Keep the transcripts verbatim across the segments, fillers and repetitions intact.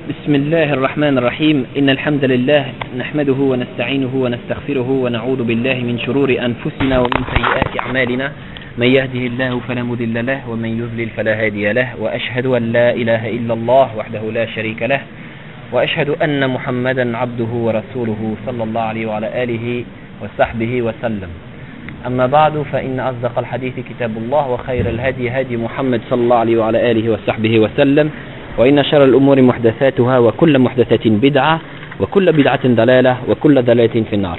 بسم الله الرحمن الرحيم إن الحمد لله نحمده ونستعينه ونستغفره ونعوذ بالله من شرور أنفسنا ومن سيئات أعمالنا من يهده الله فلا مضل له ومن يضلل فلا هادي له وأشهد أن لا إله إلا الله وحده لا شريك له وأشهد أن محمدا عبده ورسوله صلى الله عليه وعلى آله وصحبه وسلم. أما بعد فإن أصدق الحديث كتاب الله وخير الهدي هدي محمد صلى الله عليه وعلى آله وصحبه وسلم وإن شر الأمور محدثاتها وكل محدثة بدعة وكل بدعة ضلالة وكل ضلالة في النار.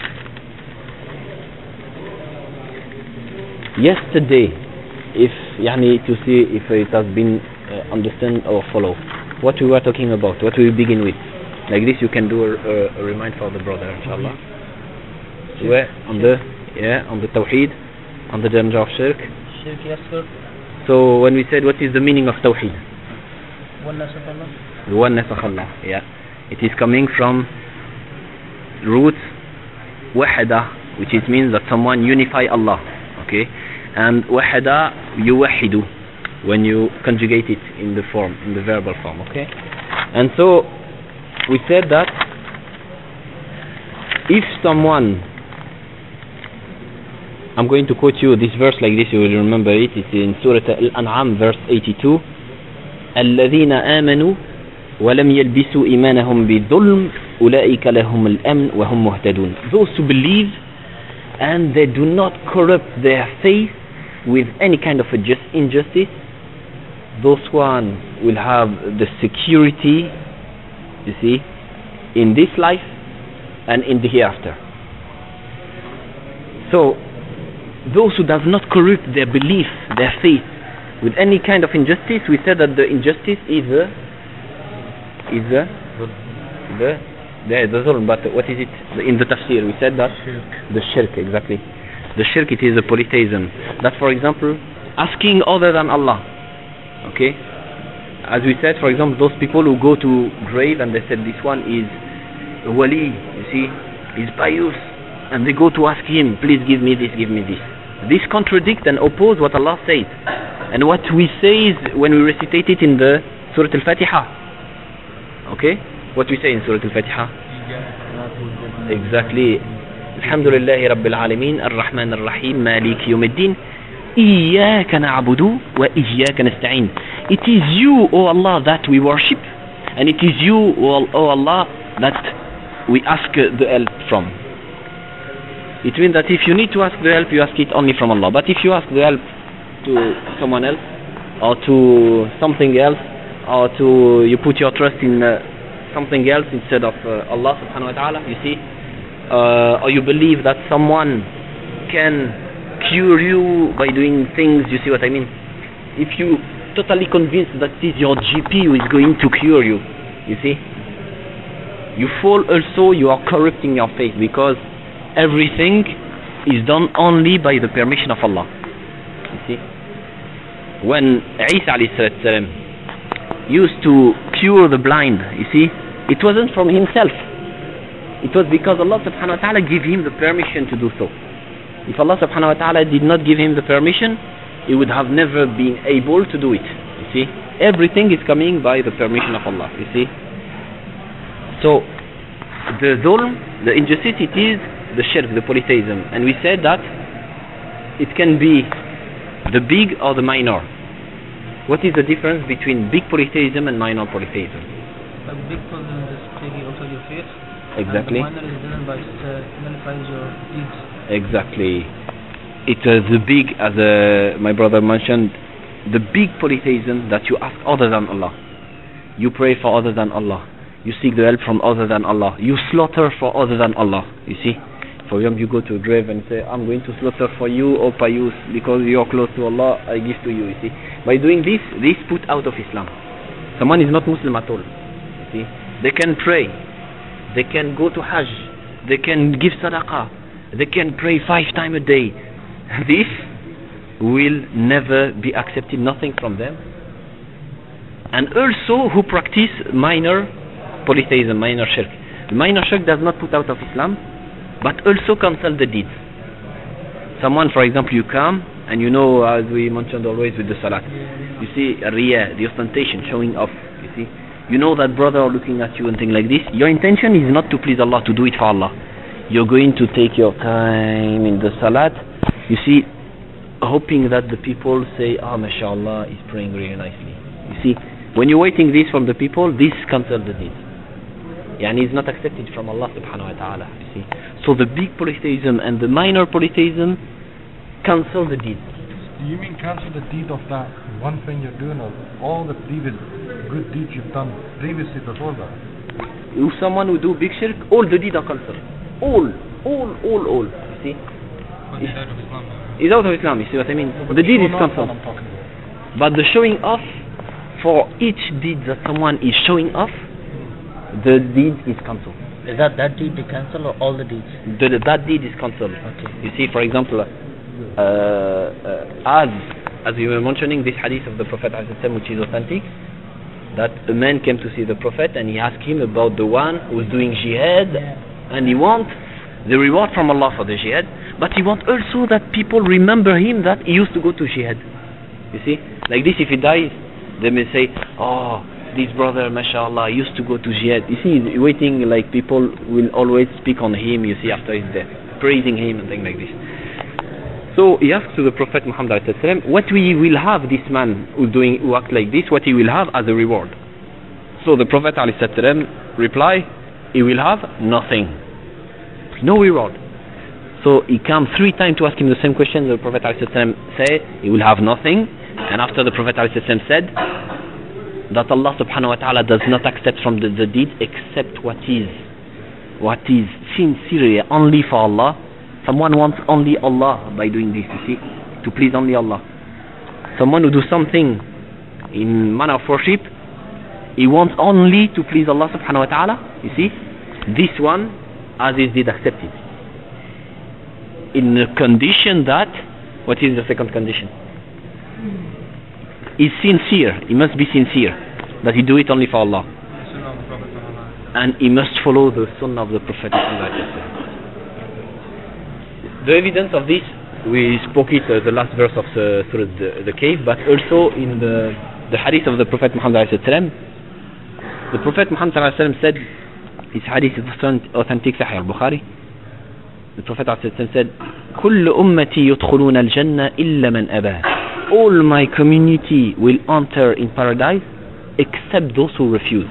Yesterday, if يعني to see if it has been uh, understand or follow what we were talking about, what we begin with, like this you can do a, a, a remind for the brother, inshallah. Where on the yeah on the tawheed, on the danger of shirk. Shirk, yes sir. So when we said what is the meaning of tawheed? Oneness of Allah. The oneness of Allah, yeah. It is coming from root wahada, which is means that someone unify Allah, okay? And wahada yuwahidu, when you conjugate it in the form, in the verbal form, okay? And so we said that if someone, I'm going to quote you this verse like this, you will remember it. It's in Surah Al-An'am, verse eighty-two. الذين آمنوا ولم يلبسوا إيمانهم بظلم أولئك لهم الأمن وهم مهتدون. Those who believe and they do not corrupt their faith with any kind of injustice, those ones will have the security, you see, in this life and in the hereafter. So those who does not corrupt their belief, their faith with any kind of injustice, we said that the injustice is the is the the the, the zulm, but what is it in the tafsir? We said that Shirk. The shirk, exactly. The shirk, it is a polytheism. That, for example, asking other than Allah. Okay, as we said, for example, those people who go to grave and they said this one is a wali, you see, is pious, and they go to ask him, please give me this, give me this. This contradict and oppose what Allah said. And what we say is when we recitate it in the Surah Al-Fatiha. Okay? What we say in Surah Al-Fatiha? Exactly. Alhamdulillahi Rabbil Alameen Ar-Rahman Ar-Rahim Maliki Yawmiddin Iyaka na'budu wa iyaka nasta'in. It is you, O Allah, that we worship, and it is you, O Allah, that we ask the help from. It means that if you need to ask the help, you ask it only from Allah. But if you ask the help to someone else, or to something else, or to you put your trust in uh, something else instead of uh, Allah subhanahu wa ta'ala, you see, uh, or you believe that someone can cure you by doing things, you see what I mean? If you totally convinced that it is your G P who is going to cure you, you see, you fall also, you are corrupting your faith, because everything is done only by the permission of Allah. You see, when Isa alayhi salam used to cure the blind, you see, it wasn't from himself. It was because Allah subhanahu wa ta'ala gave him the permission to do so. If Allah subhanahu wa ta'ala did not give him the permission, he would have never been able to do it. You see, everything is coming by the permission of Allah. You see, so the dhulm, the injustice, it is the shirk, the polytheism. And we said that it can be the big or the minor. What is the difference between big polytheism and minor polytheism? A big polytheism is taking outside your faith. Exactly. And the minor is done by uh, nullifies your deeds. Exactly. It is the big, as uh, my brother mentioned, the big polytheism that you ask other than Allah. You pray for other than Allah. You seek the help from other than Allah. You slaughter for other than Allah. You see? For example, you go to a grave and say, I'm going to slaughter for you, O pious, because you are close to Allah, I give to you, you see. By doing this, this put out of Islam. Someone is not Muslim at all. You see. They can pray. They can go to Hajj. They can give sadaqah. They can pray five times a day. This will never be accepted, nothing from them. And also who practice minor polytheism, minor shirk. The minor shirk does not put out of Islam, but also cancel the deeds. Someone, for example, you come and you know, as we mentioned always with the salat, you see riyah, the ostentation, showing off, you see, you know that brother looking at you and things like this, your intention is not to please Allah, to do it for Allah. You're going to take your time in the salat, you see, hoping that the people say, ah, oh, mashallah, he's praying really nicely. You see, when you're waiting this from the people, this cancels the deed. Yani it's not accepted from Allah subhanahu wa ta'ala, you see. So the big polytheism and the minor polytheism cancel the deed. Do you mean cancel the deed of that one thing you're doing, or all the previous good deeds you've done previously before that? If someone who do big shirk, all the deeds are cancelled. All, all, all, all. You see? It's out of Islam. It's out of Islam, you see what I mean? No, the deed is cancelled. cancelled. But the showing off, for each deed that someone is showing off, the deed is cancelled. Is that that deed they cancel or all the deeds? The, that deed is cancelled. Okay. You see, for example, uh, uh, as as we were mentioning this hadith of the Prophet ﷺ, which is authentic, that a man came to see the Prophet and he asked him about the one who was doing jihad, Yeah. and he wants the reward from Allah for the jihad, but he wants also that people remember him that he used to go to jihad. You see, like this, if he dies, they may say, oh, this brother, mashallah, used to go to jihad. You see, he's waiting, like people will always speak on him, you see, after his death, praising him and things like this. So he asked to the Prophet Muhammad ﷺ, what we will have this man who doing who act like this, what he will have as a reward. So the Prophet ﷺ reply, he will have nothing, no reward. So he came three times to ask him the same question. The Prophet ﷺ say he will have nothing, and after the Prophet ﷺ said that Allah subhanahu wa ta'ala does not accept from the, the deed except what is what is sincerely only for Allah. Someone wants only Allah by doing this, you see, to please only Allah. Someone who do something in manner of worship, he wants only to please Allah subhanahu wa ta'ala, you see, this one as his deed accepted. In the condition that, what is the second condition? He's sincere, he must be sincere, that he do it only for Allah. And he must follow the sunnah of the Prophet. The evidence of this, we spoke it uh, the last verse of the, Surah the, the cave, but also in the, the hadith of the Prophet Muhammad ﷺ. The Prophet Muhammad ﷺ said, his hadith is authentic, Sahih al-Bukhari. The Prophet ﷺ said, كل أمتي يدخلون الجنة إلا من أبى. All my community will enter in paradise except those who refuse.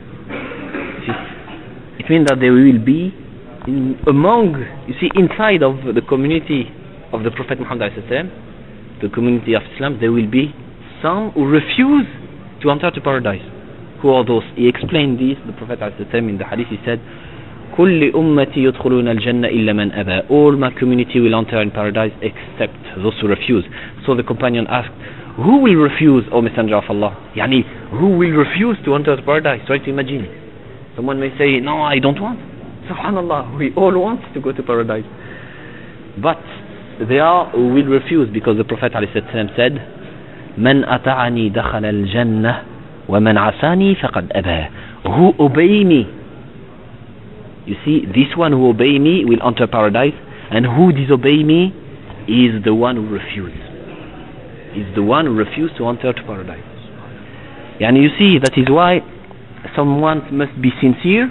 It means that there will be in, among, you see, inside of the community of the Prophet Muhammad ﷺ, the community of Islam, there will be some who refuse to enter to paradise. Who are those? He explained this, the Prophet ﷺ, in the hadith. He said, كل أمتي يدخلون الجنة إلا من أبى. All my community will enter in paradise except those who refuse. So the companion asked, who will refuse, O Messenger of Allah? Yani, who will refuse to enter the paradise? Try to imagine. Someone may say, no, I don't want. Subhanallah, we all want to go to paradise. But there are who will refuse, because the Prophet ﷺ said, من أطعني دخل الجنة ومن عصاني فقد أبى. Who obey me, you see, this one who obey me will enter paradise, and who disobey me is the one who refuses. Is the one who refuses to enter to paradise. And you see, that is why someone must be sincere.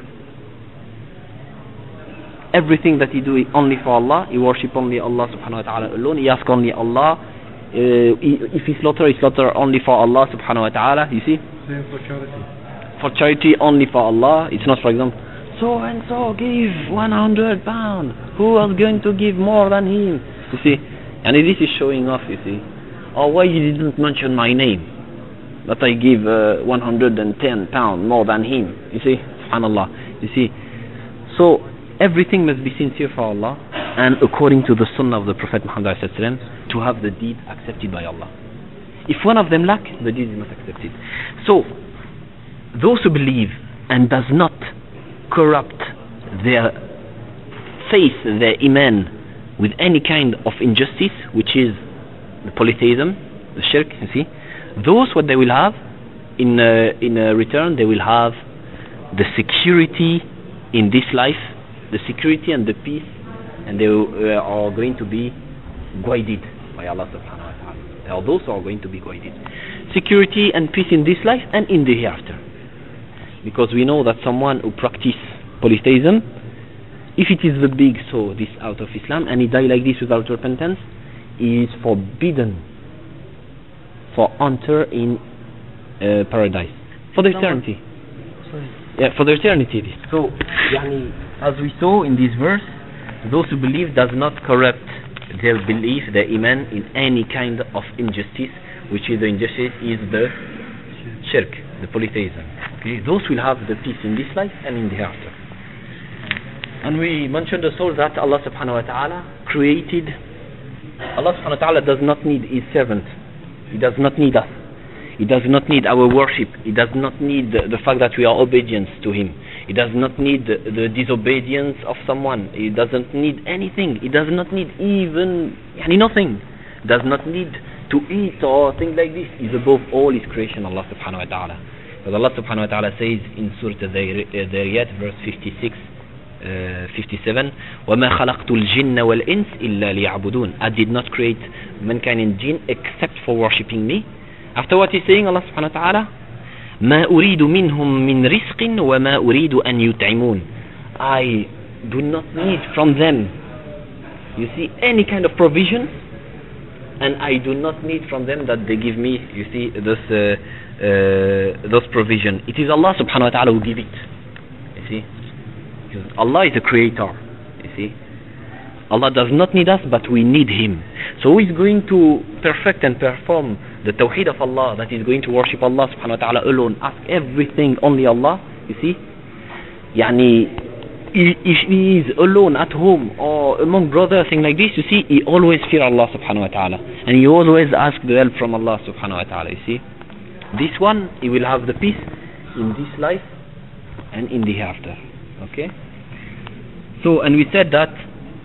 Everything that he do is only for Allah. He worship only Allah subhanahu wa ta'ala alone. He ask only Allah. Uh, he, if he slaughter, he slaughter only for Allah subhanahu wa ta'ala. You see? Same for charity. For charity only for Allah. It's not, for example, so and so give one hundred pounds. Who is going to give more than him? You see? And this is showing off, you see. Or why you didn't mention my name? But I give uh, one hundred ten pounds more than him. You see? Subhanallah. You see? So, everything must be sincere for Allah and according to the sunnah of the Prophet Muhammad ﷺ, to have the deed accepted by Allah. If one of them lack, the deed is not accepted. So, those who believe and does not corrupt their faith, their iman, with any kind of injustice, which is the polytheism, the shirk, you see, those what they will have in uh, in uh, return, they will have the security in this life, the security and the peace, and they uh, are going to be guided by Allah subhanahu wa ta'ala. They are those who are going to be guided. Security and peace in this life and in the hereafter. because we know that someone who practice polytheism, if it is the big, so this out of Islam, and he die like this without repentance, he is forbidden for enter in uh, paradise for the eternity. Sorry. Yeah, for the eternity. So, yani, as we saw in this verse, those who believe does not corrupt their belief, their iman, in any kind of injustice, which is the injustice is the shirk, the polytheism. Okay, those will have the peace in this life and in the hereafter. And we mentioned also that Allah subhanahu wa ta'ala created. Allah subhanahu wa ta'ala does not need his servant. He does not need us. He does not need our worship. He does not need the, the fact that we are obedient to him. He does not need the, the disobedience of someone. He doesn't need anything. He does not need even yani nothing. Does not need to eat or things like this. He's above all his creation, Allah subhanahu wa ta'ala. Because Allah subhanahu wa ta'ala says in Surah Al-Dhariyat, verse fifty-six, uh, fifty-seven, وَمَا خَلَقْتُ الْجِنَّ وَالْإِنسِ إِلَّا لِيَعْبُدُونَ. I did not create mankind and jinn except for worshipping me. After what he's saying, Allah subhanahu wa ta'ala, ما أريد منهم من رزق وما أريد أن يطعمون. I do not need from them, you see, any kind of provision, and I do not need from them that they give me, you see, those uh, uh, those provision. It is Allah subhanahu wa ta'ala who give it, you see, because Allah is the creator, you see. Allah does not need us, but we need him. So who is going to perfect and perform the tawheed of Allah, that is going to worship Allah subhanahu wa ta'ala alone, ask everything only Allah, you see, yani, if he is alone at home or among brothers, things like this, you see, he always fear Allah subhanahu wa ta'ala, and he always ask the help from Allah subhanahu wa ta'ala, you see. This one, he will have the peace in this life and in the hereafter. Okay. So, and we said that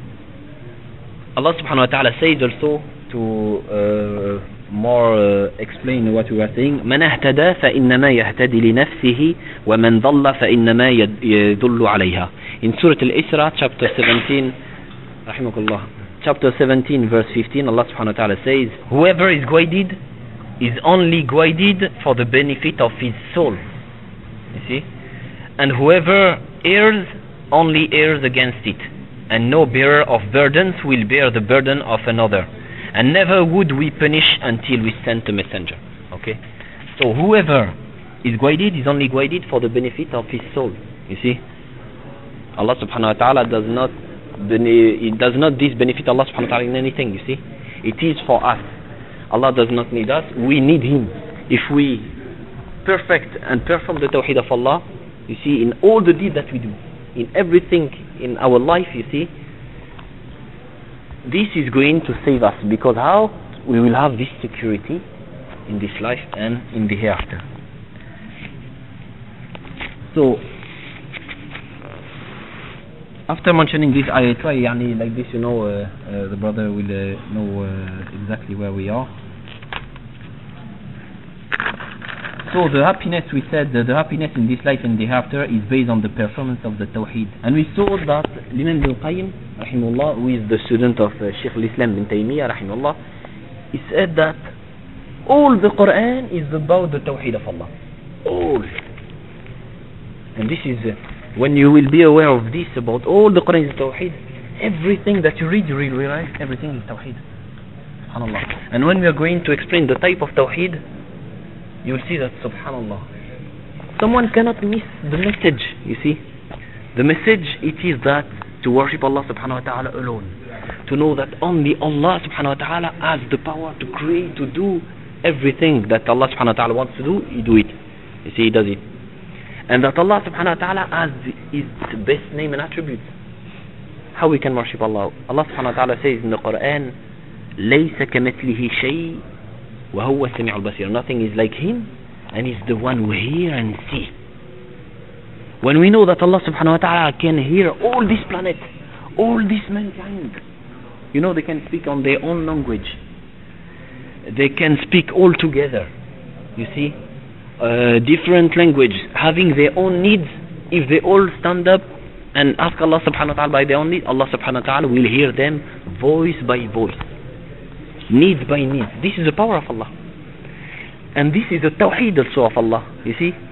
Allah subhanahu wa ta'ala says also to uh, more uh, explain what we were saying, من اهتدى فإنما يهتدي لنفسه ومن ضل فإنما يضل عليها. In Surah Al-Isra, chapter seventeen, rahimakallah, chapter seventeen, verse fifteen, Allah subhanahu wa ta'ala says, whoever is guided is only guided for the benefit of his soul. You see? And whoever errs only errs against it. And no bearer of burdens will bear the burden of another. And never would we punish until we sent a messenger. Okay? So whoever is guided is only guided for the benefit of his soul. You see? Allah subhanahu wa ta'ala does not it does not this benefit Allah subhanahu wa ta'ala in anything, you see? It is for us. Allah does not need us, we need him. If we perfect and perform the tawheed of Allah, you see, in all the deeds that we do, in everything in our life, you see, this is going to save us, because how? We will have this security in this life and in the hereafter. So after mentioning this, I try yani, like this, you know, uh, uh, the brother will uh, know uh, exactly where we are. So the happiness, we said, uh, the happiness in this life and the hereafter is based on the performance of the Tawheed. And we saw that Imam Ibn Qayyim, rahimahullah, who is the student of uh, Shaykh al-Islam bin Taymiyyah, rahimahullah, he said that all the Quran is about the Tawheed of Allah. All. And this is, uh, when you will be aware of this, about all the Quran is Tawheed, everything that you read, you will realize everything is Tawheed. SubhanAllah. And when we are going to explain the type of Tawheed, you will see that, subhanallah, someone cannot miss the message, you see. The message, it is that to worship Allah subhanahu wa ta'ala alone, to know that only Allah subhanahu wa ta'ala has the power to create, to do everything that Allah subhanahu wa ta'ala wants to do, He do it, you see, He does it. And that Allah subhanahu wa ta'ala has His best name and attributes. How we can worship Allah? Allah subhanahu wa ta'ala says in the Quran, لَيْسَ كَمِثْلِهِ شَيْءٍ وَهُوَ السَّمِيعُ الْبَصِيرُ. Nothing is like him, and he's the one who hear and see. When we know that Allah subhanahu wa ta'ala can hear all this planet, all this mankind, you know, they can speak on their own language, they can speak all together, you see, uh, different language, having their own needs. If they all stand up and ask Allah subhanahu wa ta'ala by their own needs, Allah subhanahu wa ta'ala will hear them voice by voice, needs by needs. This is the power of Allah, and this is the tawheed also of Allah, you see.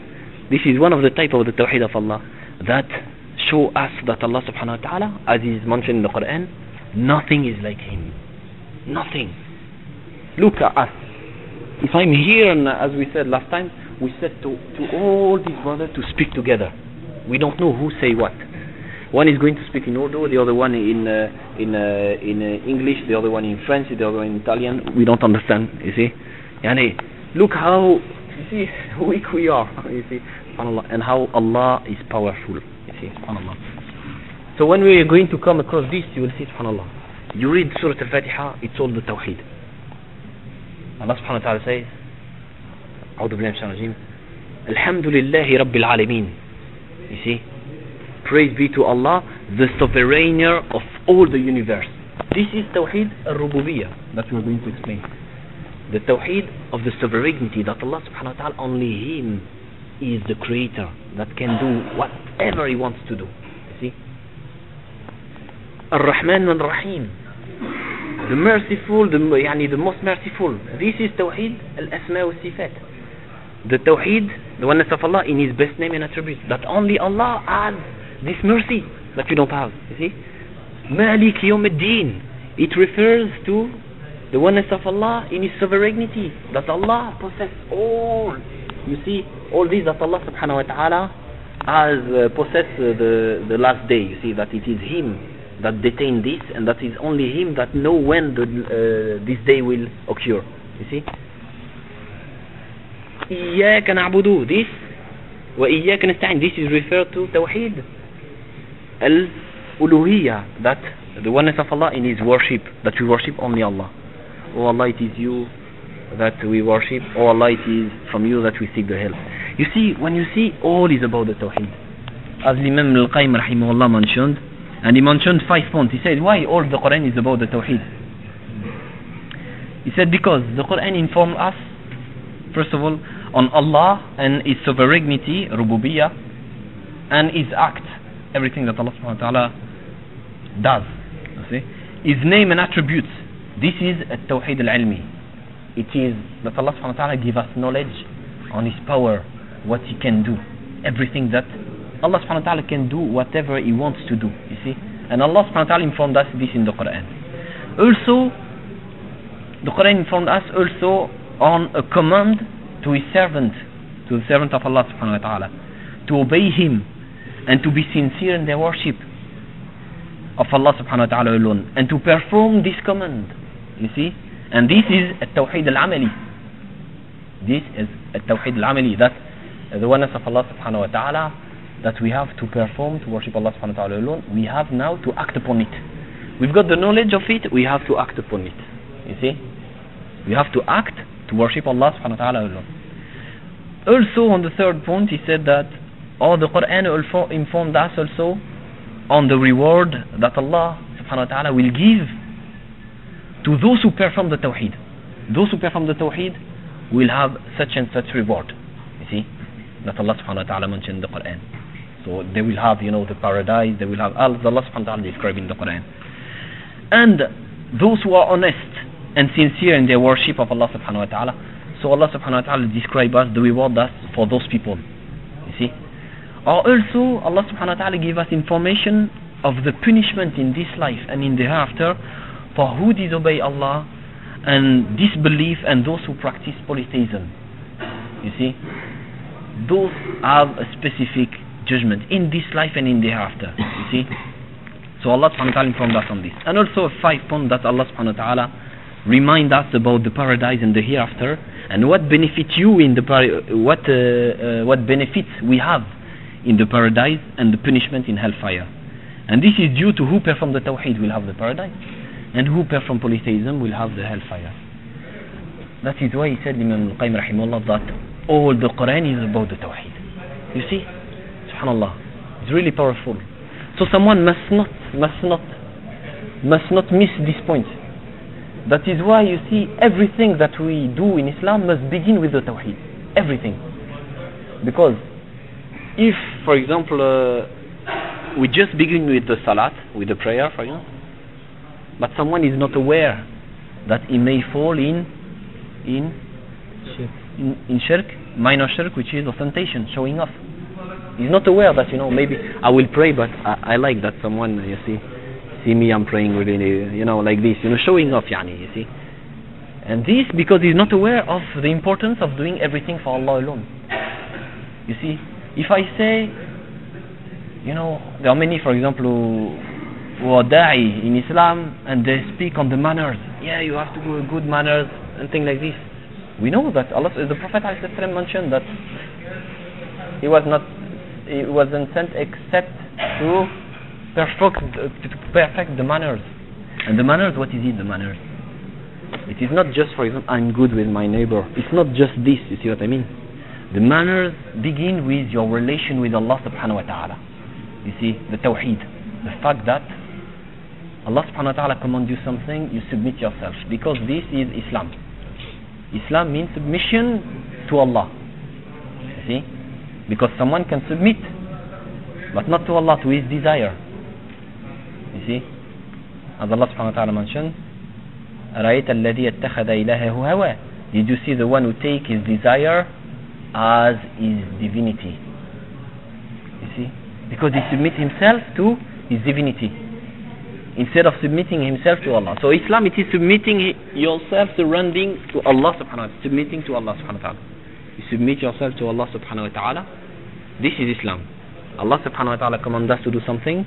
This is one of the type of the Tawheed of Allah that show us that Allah subhanahu wa ta'ala, as is mentioned in the Quran, nothing is like Him. Nothing. Look at us. If I'm here, and as we said last time, we said to, to all these brothers to speak together. We don't know who say what. One is going to speak in Urdu, the other one in uh, in uh, in uh, English, the other one in French, the other one in Italian. We don't understand. You see, yani, look how you see weak we are. You see, subhanallah, and how Allah is powerful. You see, subhanallah. So when we are going to come across this, you will see, subhanallah. You read Surah Al-Fatiha, it's all the Tawheed. Allah subhanahu wa ta'ala says, أعوذ بالله من الشيطان الرجيم, الحمد لله رب العالمين. You see, praise be to Allah, the sovereigner of all the universe. This is Tawheed al-Rububiyyah that we are going to explain. The Tawheed of the sovereignty, that Allah subhanahu wa ta'ala, only Him is the creator that can do whatever He wants to do. You see, Ar-Rahman al-Rahim, the merciful, the, yani the most merciful. This is Tawheed al-Asma wa Sifat. The Tawheed, the oneness of Allah in His best name and attributes, that only Allah has this mercy that you don't have. You see, Malik Yawm al-Din, it refers to the oneness of Allah in His sovereignty, that Allah possesses all. You see, all these that Allah subhanahu wa ta'ala has uh, possessed uh, the, the last day. You see, that it is Him that detained this, and that is only Him that know when the, uh, this day will occur. You see, إياك نعبد, this وإياك نستعين, this is referred to Tawheed al-Uluhiyyah, that the oneness of Allah in His worship, that we worship only Allah. Oh Allah, it is You that we worship. Oh Allah, it is from You that we seek the help. You see, when you see, all is about the Tawheed. As Imam al-Qayyim rahimahullah mentioned, and he mentioned five points. He said, why all the Quran is about the Tawheed? He said, because the Quran informs us, first of all, on Allah and His sovereignty, Rububiyyah, and His act, everything that Allah subhanahu wa ta'ala does. You see? His name and attributes. This is a Tawheed al-Ilmi. It is that Allah subhanahu wa ta'ala gives us knowledge on His power, what He can do, everything that Allah subhanahu wa ta'ala can do, whatever He wants to do. You see? And Allah subhanahu wa ta'ala informed us this in the Quran. Also, the Quran informed us also on a command to His servant, to the servant of Allah subhanahu wa ta'ala, to obey Him and to be sincere in their worship of Allah subhanahu wa ta'ala alone, and to perform this command. You see, and this is a Tawheed al-Amali. This is a Tawheed al-Amali, that the oneness of Allah subhanahu wa ta'ala that we have to perform, to worship Allah subhanahu wa ta'ala alone. We have now to act upon it. We've got the knowledge of it, we have to act upon it. You see, we have to act to worship Allah subhanahu wa ta'ala alone. Also, on the third point, he said that all the Quran also informed us also on the reward that Allah subhanahu wa ta'ala will give to those who perform the Tawheed. Those who perform the Tawheed will have such and such reward. You see, that Allah subhanahu wa ta'ala mentioned in the Quran. So they will have, you know, the paradise, they will have all that Allah subhanahu wa ta'ala described in the Quran. And those who are honest and sincere in their worship of Allah subhanahu wa ta'ala, so Allah subhanahu wa ta'ala describe us the reward us for those people. You see? Or also Allah subhanahu wa ta'ala give us information of the punishment in this life and in the hereafter for who disobey Allah and disbelief, and those who practice polytheism. You see? Those have a specific judgment in this life and in the hereafter. You see? So Allah subhanahu wa ta'ala informed us on this. And also a five point that Allah subhanahu wa ta'ala remind us about the paradise and the hereafter, and what benefit you in the par- what uh, uh, what benefits we have in the paradise, and the punishment in hellfire. And this is due to who perform the Tawheed will have the paradise, and who perform polytheism will have the hellfire. That is why he said, Imam al-Qayyim rahimahullah, that all the Quran is about the Tawheed. You see, subhanallah, it's really powerful. So someone must not must not must not miss this point. That is why you see everything that we do in Islam must begin with the Tawheed. Everything. Because if, for example, uh, we just begin with the Salat, with the prayer, for example, but someone is not aware that he may fall in in Shirk. in, in shirk, minor shirk, which is ostentation, showing off. He's not aware that, you know, maybe I will pray, but I, I like that someone, you see, see me, I'm praying really, you know, like this, you know, showing off, yani, you see. And this because he's not aware of the importance of doing everything for Allah alone. You see, if I say, you know, there are many, for example, who, who are da'i in Islam and they speak on the manners. Yeah, you have to do good manners and things like this. We know that Allah, the Prophet ﷺ mentioned that he was not, he wasn't sent except to perfect, to perfect the manners. And the manners, what is it, the manners? It is not just, for example, I'm good with my neighbor. It's not just this, you see what I mean? The manners begin with your relation with Allah subhanahu wa ta'ala. You see, the tawheed. The fact that Allah subhanahu wa ta'ala commands you something, you submit yourself. Because this is Islam. Islam means submission to Allah. You see? Because someone can submit, but not to Allah, to his desire. You see? As Allah subhanahu wa ta'ala mentioned, أَرَأَيْتَ الَّذِي اتَّخَذَ إِلَهَهُ هَوَى. Did you see the one who take his desire as his divinity? You see? Because he submits himself to his divinity instead of submitting himself to Allah. So Islam, it is submitting yourself, surrendering to Allah subhanahu wa ta'ala, submitting to Allah subhanahu wa ta'ala. You submit yourself to Allah subhanahu wa ta'ala. This is Islam. Allah subhanahu wa ta'ala commands us to do something.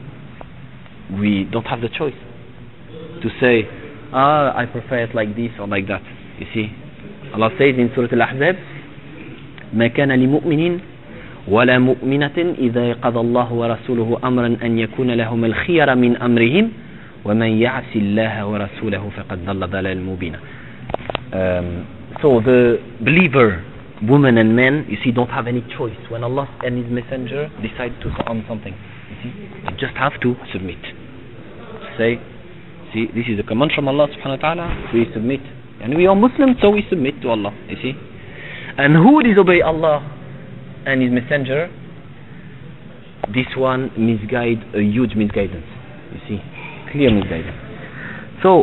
We don't have the choice to say, ah, I prefer it like this or like that. You see, Allah says in Surah Al-Ahzab, ما كان لمؤمن ولا مؤمنة إذا قضى الله ورسوله أمرا أن يكون لهم الخير من أمرهم ومن يعص الله ورسوله فقد ضل ضلالا مبينا. Um, so the believer, women and men, you see, don't have any choice. When Allah and His Messenger decide to on something, you see, you just have to submit. Say, see, this is a command from Allah subhanahu wa ta'ala, we submit. And we are Muslims, so we submit to Allah, you see. And who disobey Allah and His Messenger, this one misguide, a huge misguidance, you see, clear misguidance. So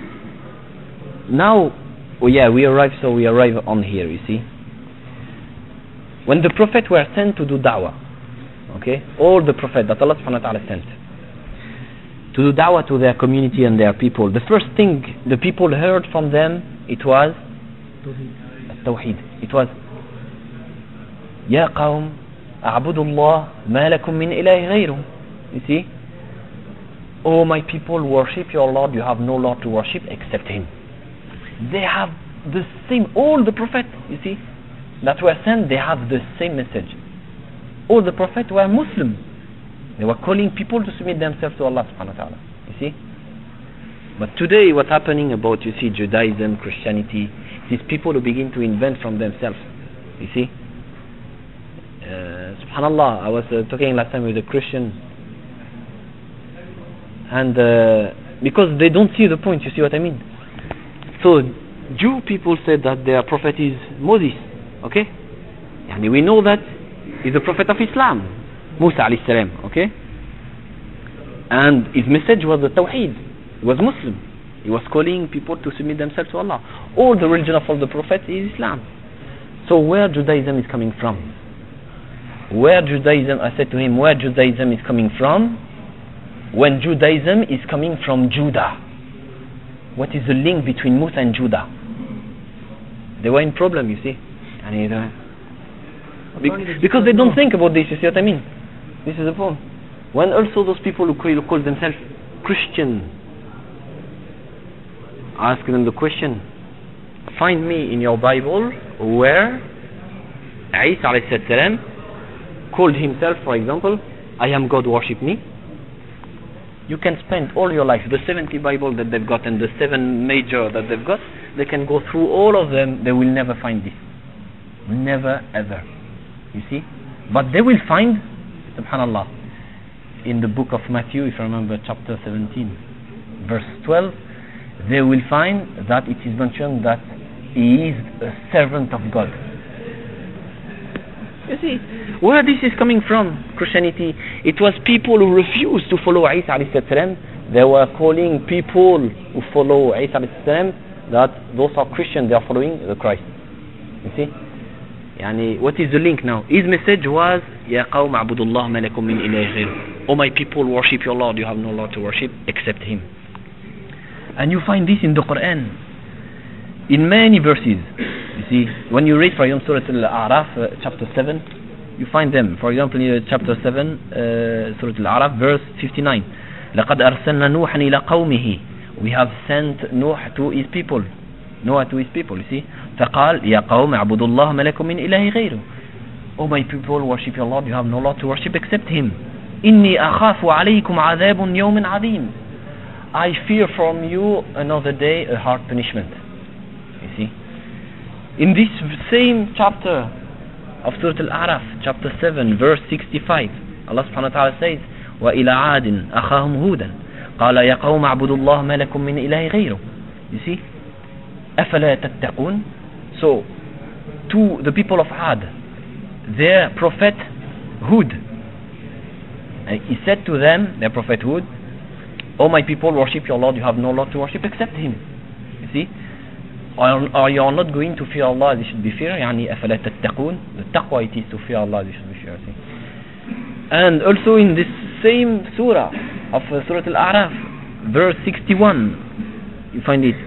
now, oh yeah, we arrive, so we arrive on here, you see. When the Prophet were sent to do da'wah, okay, all the Prophet that Allah subhanahu wa ta'ala sent to do da'wah to their community and their people, the first thing the people heard from them, it was Tawheed. It was Ya qawm a'budu Allah ma lakum min ilahi ghayruh. You see, oh my people, worship your Lord, you have no Lord to worship except Him. They have the same, all the prophets, you see, that were sent, they have the same message. All the prophets were Muslim. They were calling people to submit themselves to Allah subhanahu wa ta'ala. You see? But today what's happening about, you see, Judaism, Christianity, these people who begin to invent from themselves. You see? Uh, Subhanallah, I was uh, talking last time with a Christian, and uh, because they don't see the point, you see what I mean? So Jew people said that their prophet is Moses, okay? And we know that he's the prophet of Islam, Musa alayhi salam, okay? And his message was the Tawheed. He was Muslim. He was calling people to submit themselves to Allah. All the religion of all the prophets is Islam. So where Judaism is coming from? Where Judaism, I said to him, where Judaism is coming from? When Judaism is coming from Judah. What is the link between Musa and Judah? They were in problem, you see. And he, uh, be- because they don't think about this, you see what I mean? This is the point. When also those people who call, who call themselves Christian, ask them the question, find me in your Bible where Isa alayhi salam called himself, for example, I am God, worship me. You can spend all your life, the seventy Bible that they've got and the seven major that they've got, they can go through all of them, they will never find this. Never ever. You see? But they will find, subhanallah, in the book of Matthew, if I remember, chapter seventeen, verse twelve, they will find that it is mentioned that he is a servant of God. You see, where this is coming from, Christianity, it was people who refused to follow Isa alayhi salam. They were calling people who follow Isa alayhi salam that those are Christians, they are following the Christ. You see, يعني what is the link now? His message was يا قوم اعبدوا الله ما لكم من إله غيره. Oh my people, worship your Lord, you have no Lord to worship except him. And you find this in the Quran in many verses. You see, when you read for example Surah Al-A'raf uh, chapter seven, you find them. For example in uh, chapter seven uh, Surah Al-A'raf verse fifty-nine, لقد أرسلنا نوحا إلى قومه. We have sent Noah to his people. Noah to his people, you see. فقال يا قوم اعبدوا الله ما لكم من إله غيره. Oh my people, worship your Lord, you have no Lord to worship except him. إني أخاف عليكم عذاب يوم عظيم. I fear from you another day a hard punishment. You see. In this same chapter of Surah Al-A'raf, chapter seven, verse sixty-five, Allah subhanahu wa ta'ala says, وَإِلَى عَادٍ أَخَاهُمْ هُودًا قَالَ يَا قَوْمَ اعْبُدُوا اللَّهَ مَا لَكُم مِّنْ إِلَهٍ غَيْرُهُ. You see? أَفَلَا تَتَّقُونَ. So, to the people of Ad, their prophet Hud, and he said to them, their prophet Hud, "O my people, worship your Lord, you have no Lord to worship except him." You see? Are, are you not going to fear Allah as you should be fear? يعني أفلا تتقون. The taqwa it is to fear Allah as you should be fear. See? And also in this same surah of uh, Surah Al-A'raf, verse sixty-one, you find it.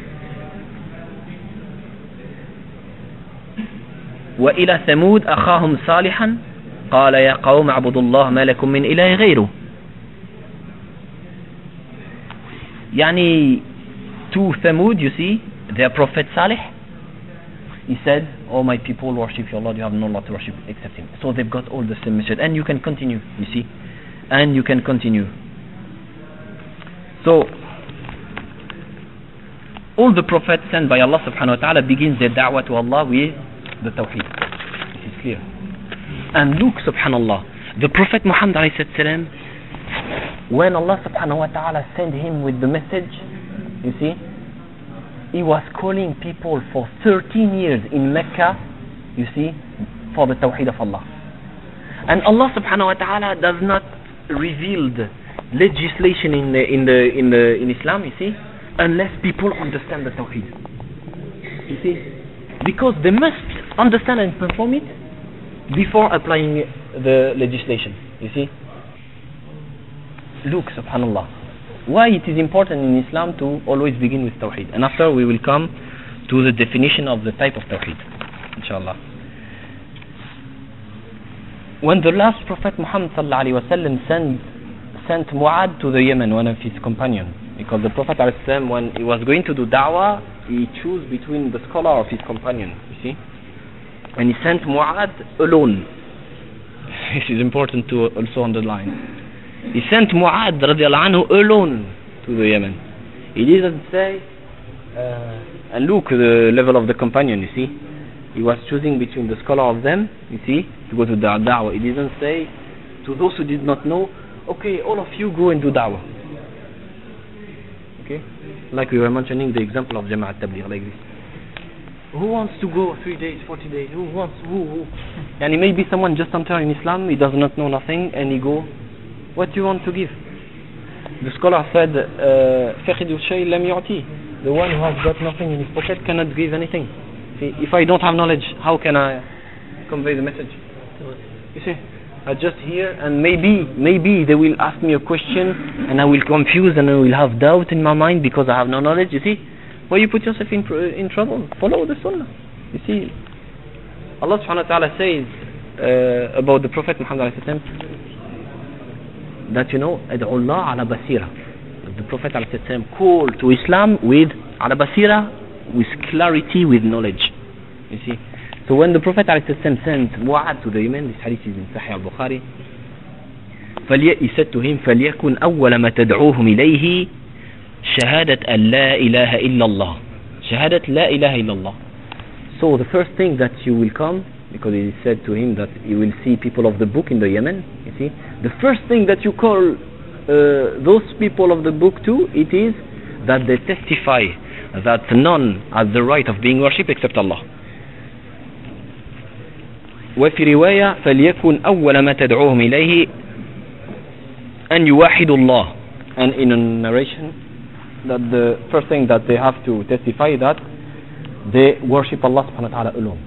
وإلى ثمود أخاهم صالحا قال يا قوم اعبدوا الله ما لكم من إله غيره. يعني to Thamud, you see, their prophet Salih, he said, "Oh my people, worship your Lord, you have no Lord to worship except him." So they've got all the same message, and you can continue, you see, and you can continue. So all the prophets sent by Allah subhanahu wa ta'ala begins their da'wah to Allah with the Tawheed. This is clear. And look, subhanallah, the Prophet Muhammad alayhi salam, when Allah subhanahu wa ta'ala sent him with the message, you see, he was calling people for thirteen years in Mecca, you see, for the Tawheed of Allah. And Allah subhanahu wa ta'ala does not reveal the legislation in the, in the, in the, in Islam, you see, unless people understand the Tawheed. You see, because they must understand and perform it before applying the legislation, you see. Look, subhanallah, why it is important in Islam to always begin with Tawheed. And after we will come to the definition of the type of Tawheed, inshallah. When the last Prophet Muhammad sallallahu alaihi wasallam sent, sent Mu'ad to the Yemen, one of his companions, because the Prophet ﷺ, when he was going to do da'wah, he chose between the scholar of his companion, you see, and he sent Mu'ad alone. This is important to also underline. He sent Mu'ad radiallahu anhu alone to the Yemen. He didn't say, uh, and look the level of the companion, you see. He was choosing between the scholar of them, you see, to go to the da'wah. He didn't say to those who did not know, okay, all of you go and do da'wah. Okay? Like we were mentioning the example of Jama'at Tabligh, like this. Who wants to go three days, forty days? Who wants, who, who? And maybe someone just entered in Islam, he does not know nothing, and he go, what do you want to give? The scholar said, فَخِدُ الشَّيْء لَمْ يُعْتِي. The one who has got nothing in his pocket cannot give anything. See, if I don't have knowledge, how can I convey the message? You see, I just hear, and maybe, maybe they will ask me a question, and I will confuse, and I will have doubt in my mind because I have no knowledge. You see, why you put yourself in in trouble? Follow the Sunnah. You see, Allah subhanahu wa ta'ala says uh, about the Prophet Muhammad alayhi salam, that, you know, أدعو الله على بصيرة. The Prophet alayhi salam called to Islam with على بصيرة, with clarity, with knowledge. You see. So when the Prophet alayhi salam sent Mu'ad to the Yemen, this hadith is in Sahih al-Bukhari, he said to him, فَلْيَكُنْ أَوَّلَ مَا تَدْعُوهُمْ إِلَيْهِ شَهَادَةَ أَنْ لَا إِلَهَ إِلَّا اللَّهِ. شَهَادَةَ لَا إِلَهَ إِلَّا اللَّهِ. So the first thing that you will come, because he said to him that you will see people of the book in the Yemen, you see, the first thing that you call uh, those people of the book to, it is that they testify that none has the right of being worshipped except Allah. وفي رواية فليكن أول ما تدعوهم إليه أن يوحدوا الله. And in a narration that the first thing that they have to testify that they worship Allah subhanahu wa ta'ala alone.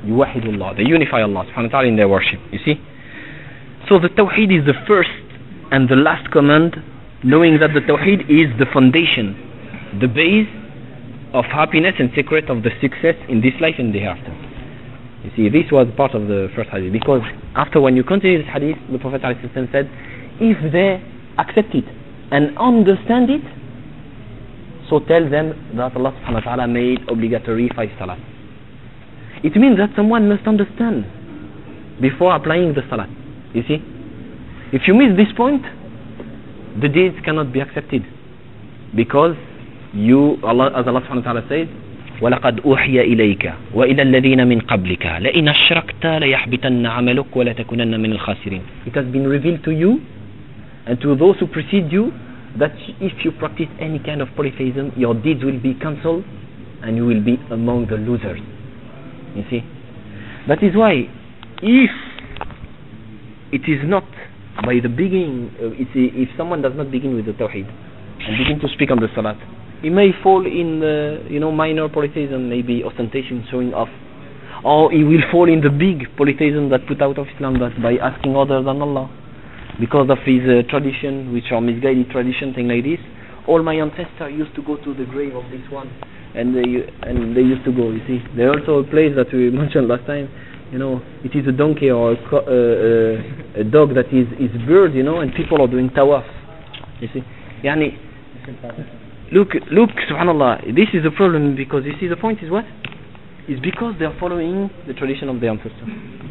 yuwahidullah, they unify Allah subhanahu wa ta'ala in their worship. You see? So the tawheed is the first and the last command, knowing that the tawheed is the foundation, the base of happiness and secret of the success in this life and the hereafter. You see, this was part of the first hadith, because after, when you continue this hadith, the Prophet ﷺ said, if they accept it and understand it, so tell them that Allah subhanahu wa ta'ala made obligatory five salat. It means that someone must understand before applying the salat. You see, if you miss this point, the deeds cannot be accepted, because you, Allah, as Allah subhanahu wa ta'ala says, وَلَقَدْ أُوحِيَ إِلَيْكَ وَإِلَى الَّذِينَ مِنْ قَبْلِكَ لَإِنْ أَشْرَكْتَ لَيَحْبِطَنَّ عَمَلُكَ وَلَتَكُونَنَّ مِنَ الْخَاسِرِينَ. It has been revealed to you and to those who precede you that if you practice any kind of polytheism, your deeds will be cancelled and you will be among the losers. You see, that is why if it is not by the beginning, uh, it's, if someone does not begin with the tawheed and begin to speak on the salat, he may fall in the, you know, minor polytheism, maybe ostentation, showing off, or he will fall in the big polytheism that put out of Islam, that by asking other than Allah because of his uh, tradition, which are misguided tradition, thing like this. All my ancestors used to go to the grave of this one, and they and they used to go. You see, there also a place that we mentioned last time. You know, it is a donkey or a, co- uh, uh, a dog that is is bird. You know, and people are doing tawaf. You see, yani, look, look, subhanallah. This is a problem, because you see, the point is what? Is because they are following the tradition of their ancestors.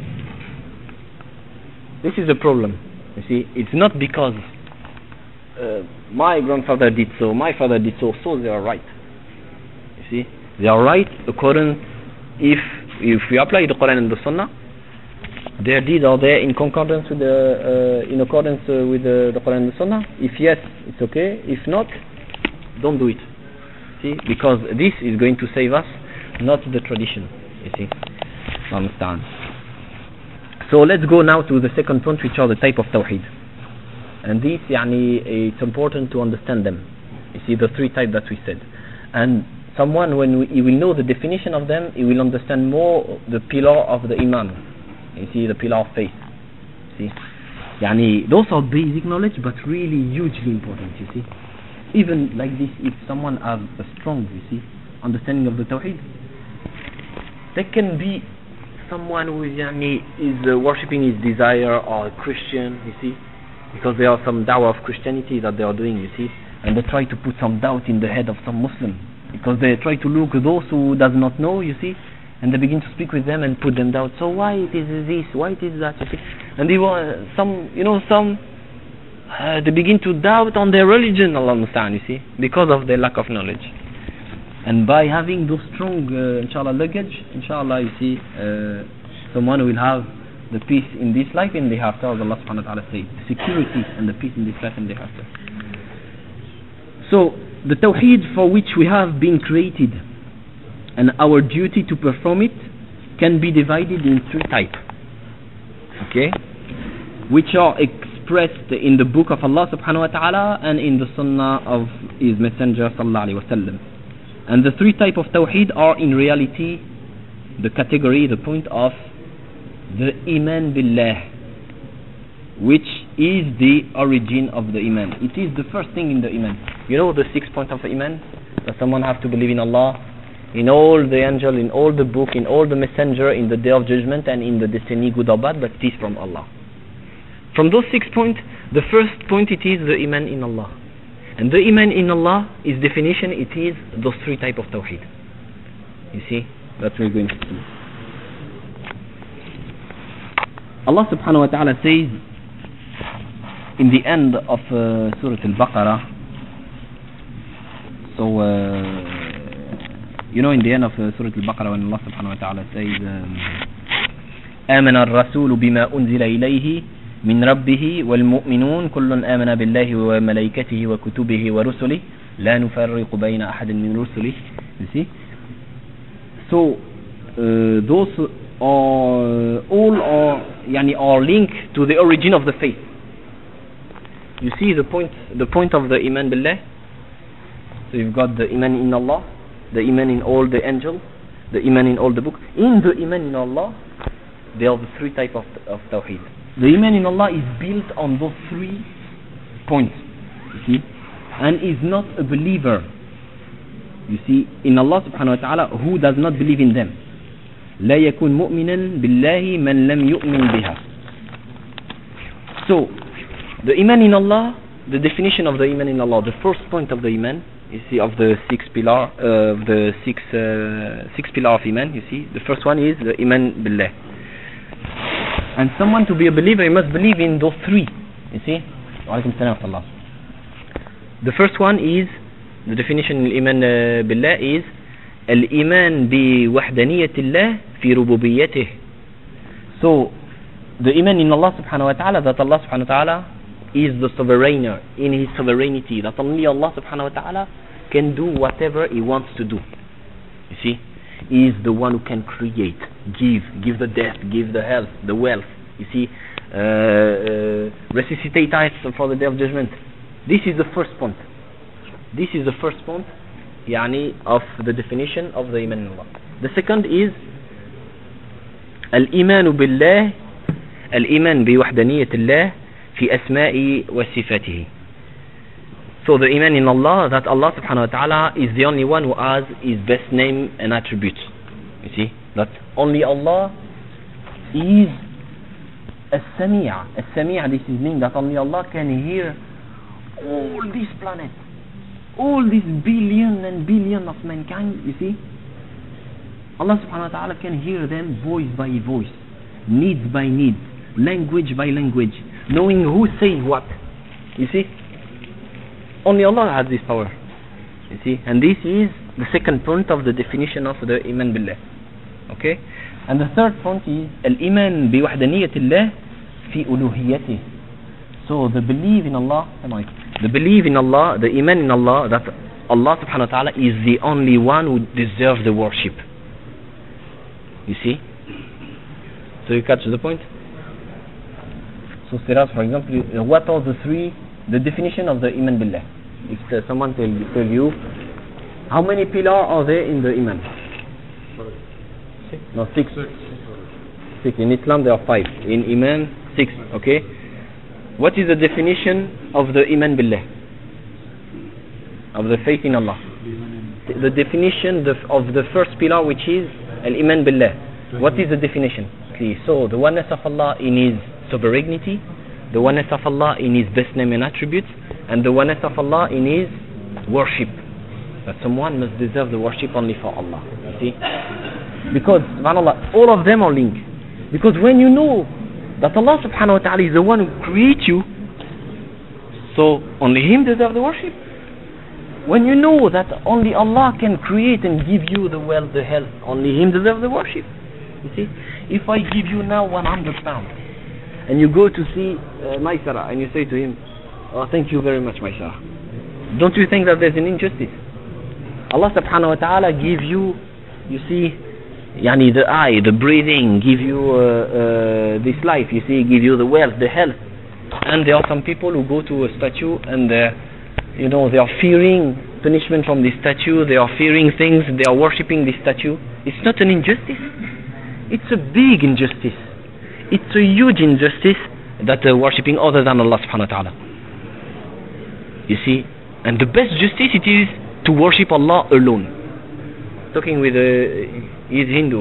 This is the problem. You see, it's not because uh, my grandfather did so, my father did so, so they are right. You see, they are right according, if if we apply the Quran and the Sunnah, their deeds are there in concordance with the uh, in accordance uh, with the, the Quran and the Sunnah. If yes, it's okay. If not, don't do it. See, because this is going to save us, not the tradition. You see, understand. So let's go now to the second point, which are the type of tawheed. And this, yani, it's important to understand them. You see, the three types that we said. And someone, when we, he will know the definition of them, he will understand more the pillar of the iman. You see, the pillar of faith. See, yani, those are basic knowledge, but really hugely important. You see, even like this, if someone has a strong, you see, understanding of the tawheed, there can be someone who is, yani, is uh, worshipping his desire, or a Christian, you see, because there are some dawah of Christianity that they are doing, you see, and they try to put some doubt in the head of some Muslim, because they try to look at those who does not know, you see, and they begin to speak with them and put them down. So why it is this, why it is that, you see, and they want some, you know, some uh, they begin to doubt on their religion, Allah understand, you see, because of their lack of knowledge. And by having those strong, uh, inshallah, luggage, inshallah, you see, uh, someone will have the peace in this life and the hereafter, as Allah subhanahu wa ta'ala says, security and the peace in this life and the hereafter. So, the tawheed for which we have been created and our duty to perform it can be divided in three types, okay, which are expressed in the book of Allah subhanahu wa ta'ala and in the sunnah of his messenger sallallahu alaihi wasallam. And the three types of tawheed are in reality the category, the point of the iman billah, which is the origin of the iman. It is the first thing in the iman. You know the six points of iman? That someone have to believe in Allah, in all the angel, in all the book, in all the messenger, in the day of judgment, and in the destiny, good or bad, but it is from Allah. From those six points, the first point, it is the iman in Allah. And the iman in Allah, its definition, it is those three types of tawheed. You see, that's what we're going to see. Allah subhanahu wa ta'ala says in the end of uh, Surah Al-Baqarah, so uh, you know, in the end of uh, Surah Al-Baqarah, when Allah subhanahu wa ta'ala says آمن الرسول بما أنزل إليه من ربه والمؤمنون كل آمن بالله وملائكته وكتبه ورسله لا نفرق بين أحد من رسله. You see, so uh, those are all are يعني are linked to the origin of the faith. You see the point, the point of the iman billah. So you've got the iman in Allah, the iman in all the angels, the iman in all the book. In the iman in Allah, there are the three types of, of tawheed. The iman in Allah is built on those three points, you see, and is not a believer, you see, in Allah subhanahu wa ta'ala, who does not believe in them. لا يكون مؤمنا بالله من لم يؤمن بها. So, the iman in Allah, the definition of the iman in Allah, the first point of the iman, you see, of the six pillar, uh, of the six uh, six pillar of iman, you see, the first one is the iman billah. And someone to be a believer, he must believe in those three, you see. The first one is, the definition of iman uh, billah is al-iman bi wahdaniyyatillah fi rububiyyatih. So, the iman in Allah subhanahu wa ta'ala, that Allah subhanahu wa ta'ala is the sovereigner in his sovereignty, that only Allah subhanahu wa ta'ala can do whatever he wants to do. You see, he is the one who can create, give, give the death, give the health, the wealth, you see, uh, uh, resuscitate us for the day of judgment. This is the first point. This is the first point يعني, of the definition of the iman in Allah. The second is al-iman billah, al-iman bi wahdaniyatillah fi asma'i wa sifatihi. So the iman in Allah, that Allah subhanahu wa ta'ala is the only one who has his best name and attributes. You see, that only Allah is as-sami'. As-sami', this is meaning that only Allah can hear all this planet, all this billion and billion of mankind, you see. Allah subhanahu wa ta'ala can hear them voice by voice, needs by needs, language by language, knowing who says what, you see. Only Allah has this power, you see. And this is the second point of the definition of the iman billah. Okay. And the third point is al-iman bi wahdaniyatillah fi uluhiyyatih. So the belief in Allah, the belief in Allah, the iman in Allah, that Allah subhanahu wa ta'ala is the only one who deserves the worship. You see? So you catch the point? So Siraz, for example, what are the three, the definition of the iman billah? If uh, someone tell you, tell you, how many pillars are there in the iman? Six. No, six. Six. Six. In Islam there are five. In iman, six. Okay? What is the definition of the iman billah? Of the faith in Allah? The definition of the first pillar, which is al-iman billah. What is the definition? Please. So the oneness of Allah in his sovereignty, the oneness of Allah in his best name and attributes, and the oneness of Allah in his worship. That someone must deserve the worship only for Allah. You see? Because, subhanAllah, all of them are linked. Because when you know that Allah subhanahu wa ta'ala is the one who creates you, so only Him deserves the worship. When you know that only Allah can create and give you the wealth, the health, only Him deserves the worship. You see? If I give you now one hundred pounds, and you go to see uh, Maisara, and you say to him, oh, thank you very much, Maisara. Don't you think that there's an injustice? Allah subhanahu wa ta'ala give you, you see, yani the eye, the breathing, give you uh, uh, this life, you see, give you the wealth, the health. And there are some people who go to a statue and uh, you know, they are fearing punishment from this statue, they are fearing things, they are worshipping this statue. It's not an injustice. It's a big injustice. It's a huge injustice that they're worshipping other than Allah subhanahu wa ta'ala. You see, and the best justice it is to worship Allah alone. Talking with a, his Hindu,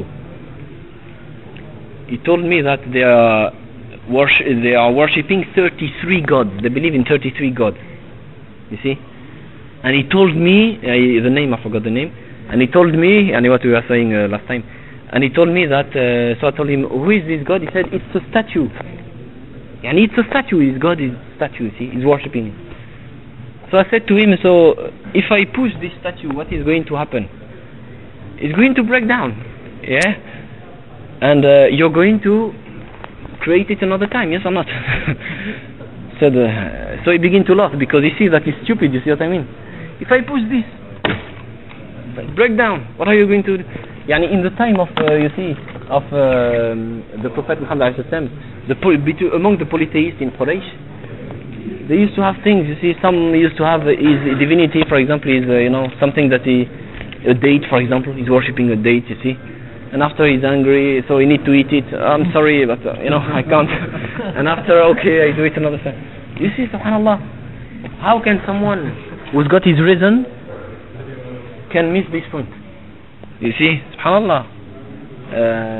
he told me that they are worship, they are worshipping thirty-three gods. They believe in thirty-three gods. You see, and he told me uh, the name, I forgot the name, and he told me, and what we were saying uh, last time, and he told me that. Uh, so I told him, who is this God? He said, it's a statue. And it's a statue. His God is a statue. See, he's worshipping it. So I said to him, so if I push this statue, what is going to happen? It's going to break down, yeah, and uh, you're going to create it another time, yes or not? So, the, so he began to laugh because he sees that he's stupid. You see what I mean? If I push this, break down, what are you going to do? Yani in the time of, uh, you see, of um, the Prophet Muhammad the between, among the polytheists in Quraysh, they used to have things. You see, some used to have his divinity, for example, is uh, you know, something that he a date, for example. He's worshipping a date, you see. And after he's angry, so he need to eat it. I'm sorry, but uh, you know, I can't. And after, okay, I do it another time. You see, subhanallah, how can someone who's got his reason can miss this point? You see, subhanallah. Uh,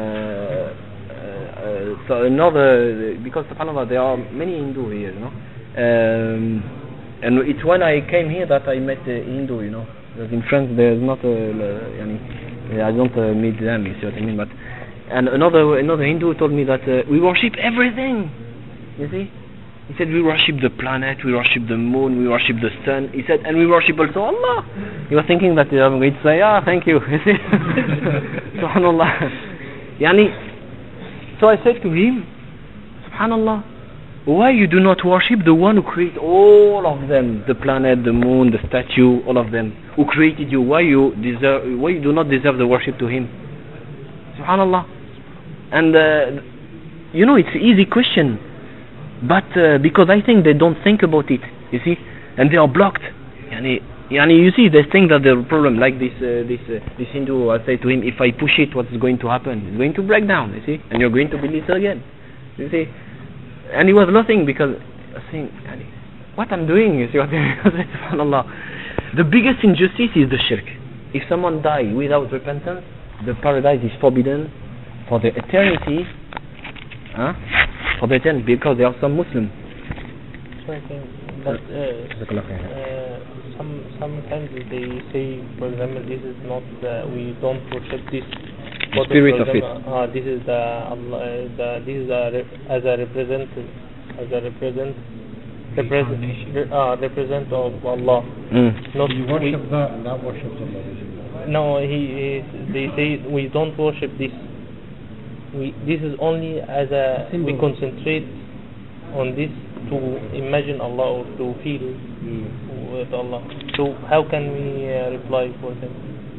uh, so another, because subhanallah, there are many Hindu here, you know. Um, and it's when I came here that I met a Hindu, you know. Because in France there's not a, uh, yani, I don't uh, meet them, you see what I mean. But and another another Hindu told me that uh, we worship everything. You see, he said we worship the planet, we worship the moon, we worship the sun. He said, and we worship also Allah. He was thinking that I'm going to say, ah, thank you. You see, subhanallah. Yani, so I said to him, subhanallah, why you do not worship the one who created all of them, the planet, the moon, the statue, all of them, who created you? Why you deserve? Why you do not deserve the worship to him? Subhanallah. And uh, you know, it's an easy question, but uh, because I think they don't think about it, you see, and they are blocked. Yani, yani you see, they think that the problem, like this, uh, this, uh, this Hindu. I say to him, if I push it, what's going to happen? It's going to break down. You see, and you're going to build it again. You see. And he was laughing because I think, what I'm doing, you see what I mean? SubhanAllah. The biggest injustice is the shirk. If someone dies without repentance, the paradise is forbidden for the eternity, huh? For the eternity, because there are some Muslims. But uh, uh, some sometimes they say, for example, this is not uh, we don't worship this. The spirit of it. Uh, this is the, Allah, the this is a re as a represent as a represent represent re, uh, represent of Allah. Mm. Not you worship we, that and that worships Allah. No, he, he they say we don't worship this. We this is only as a Symbol. We concentrate on this to imagine Allah or to feel mm. with Allah. So how can we uh, reply for them?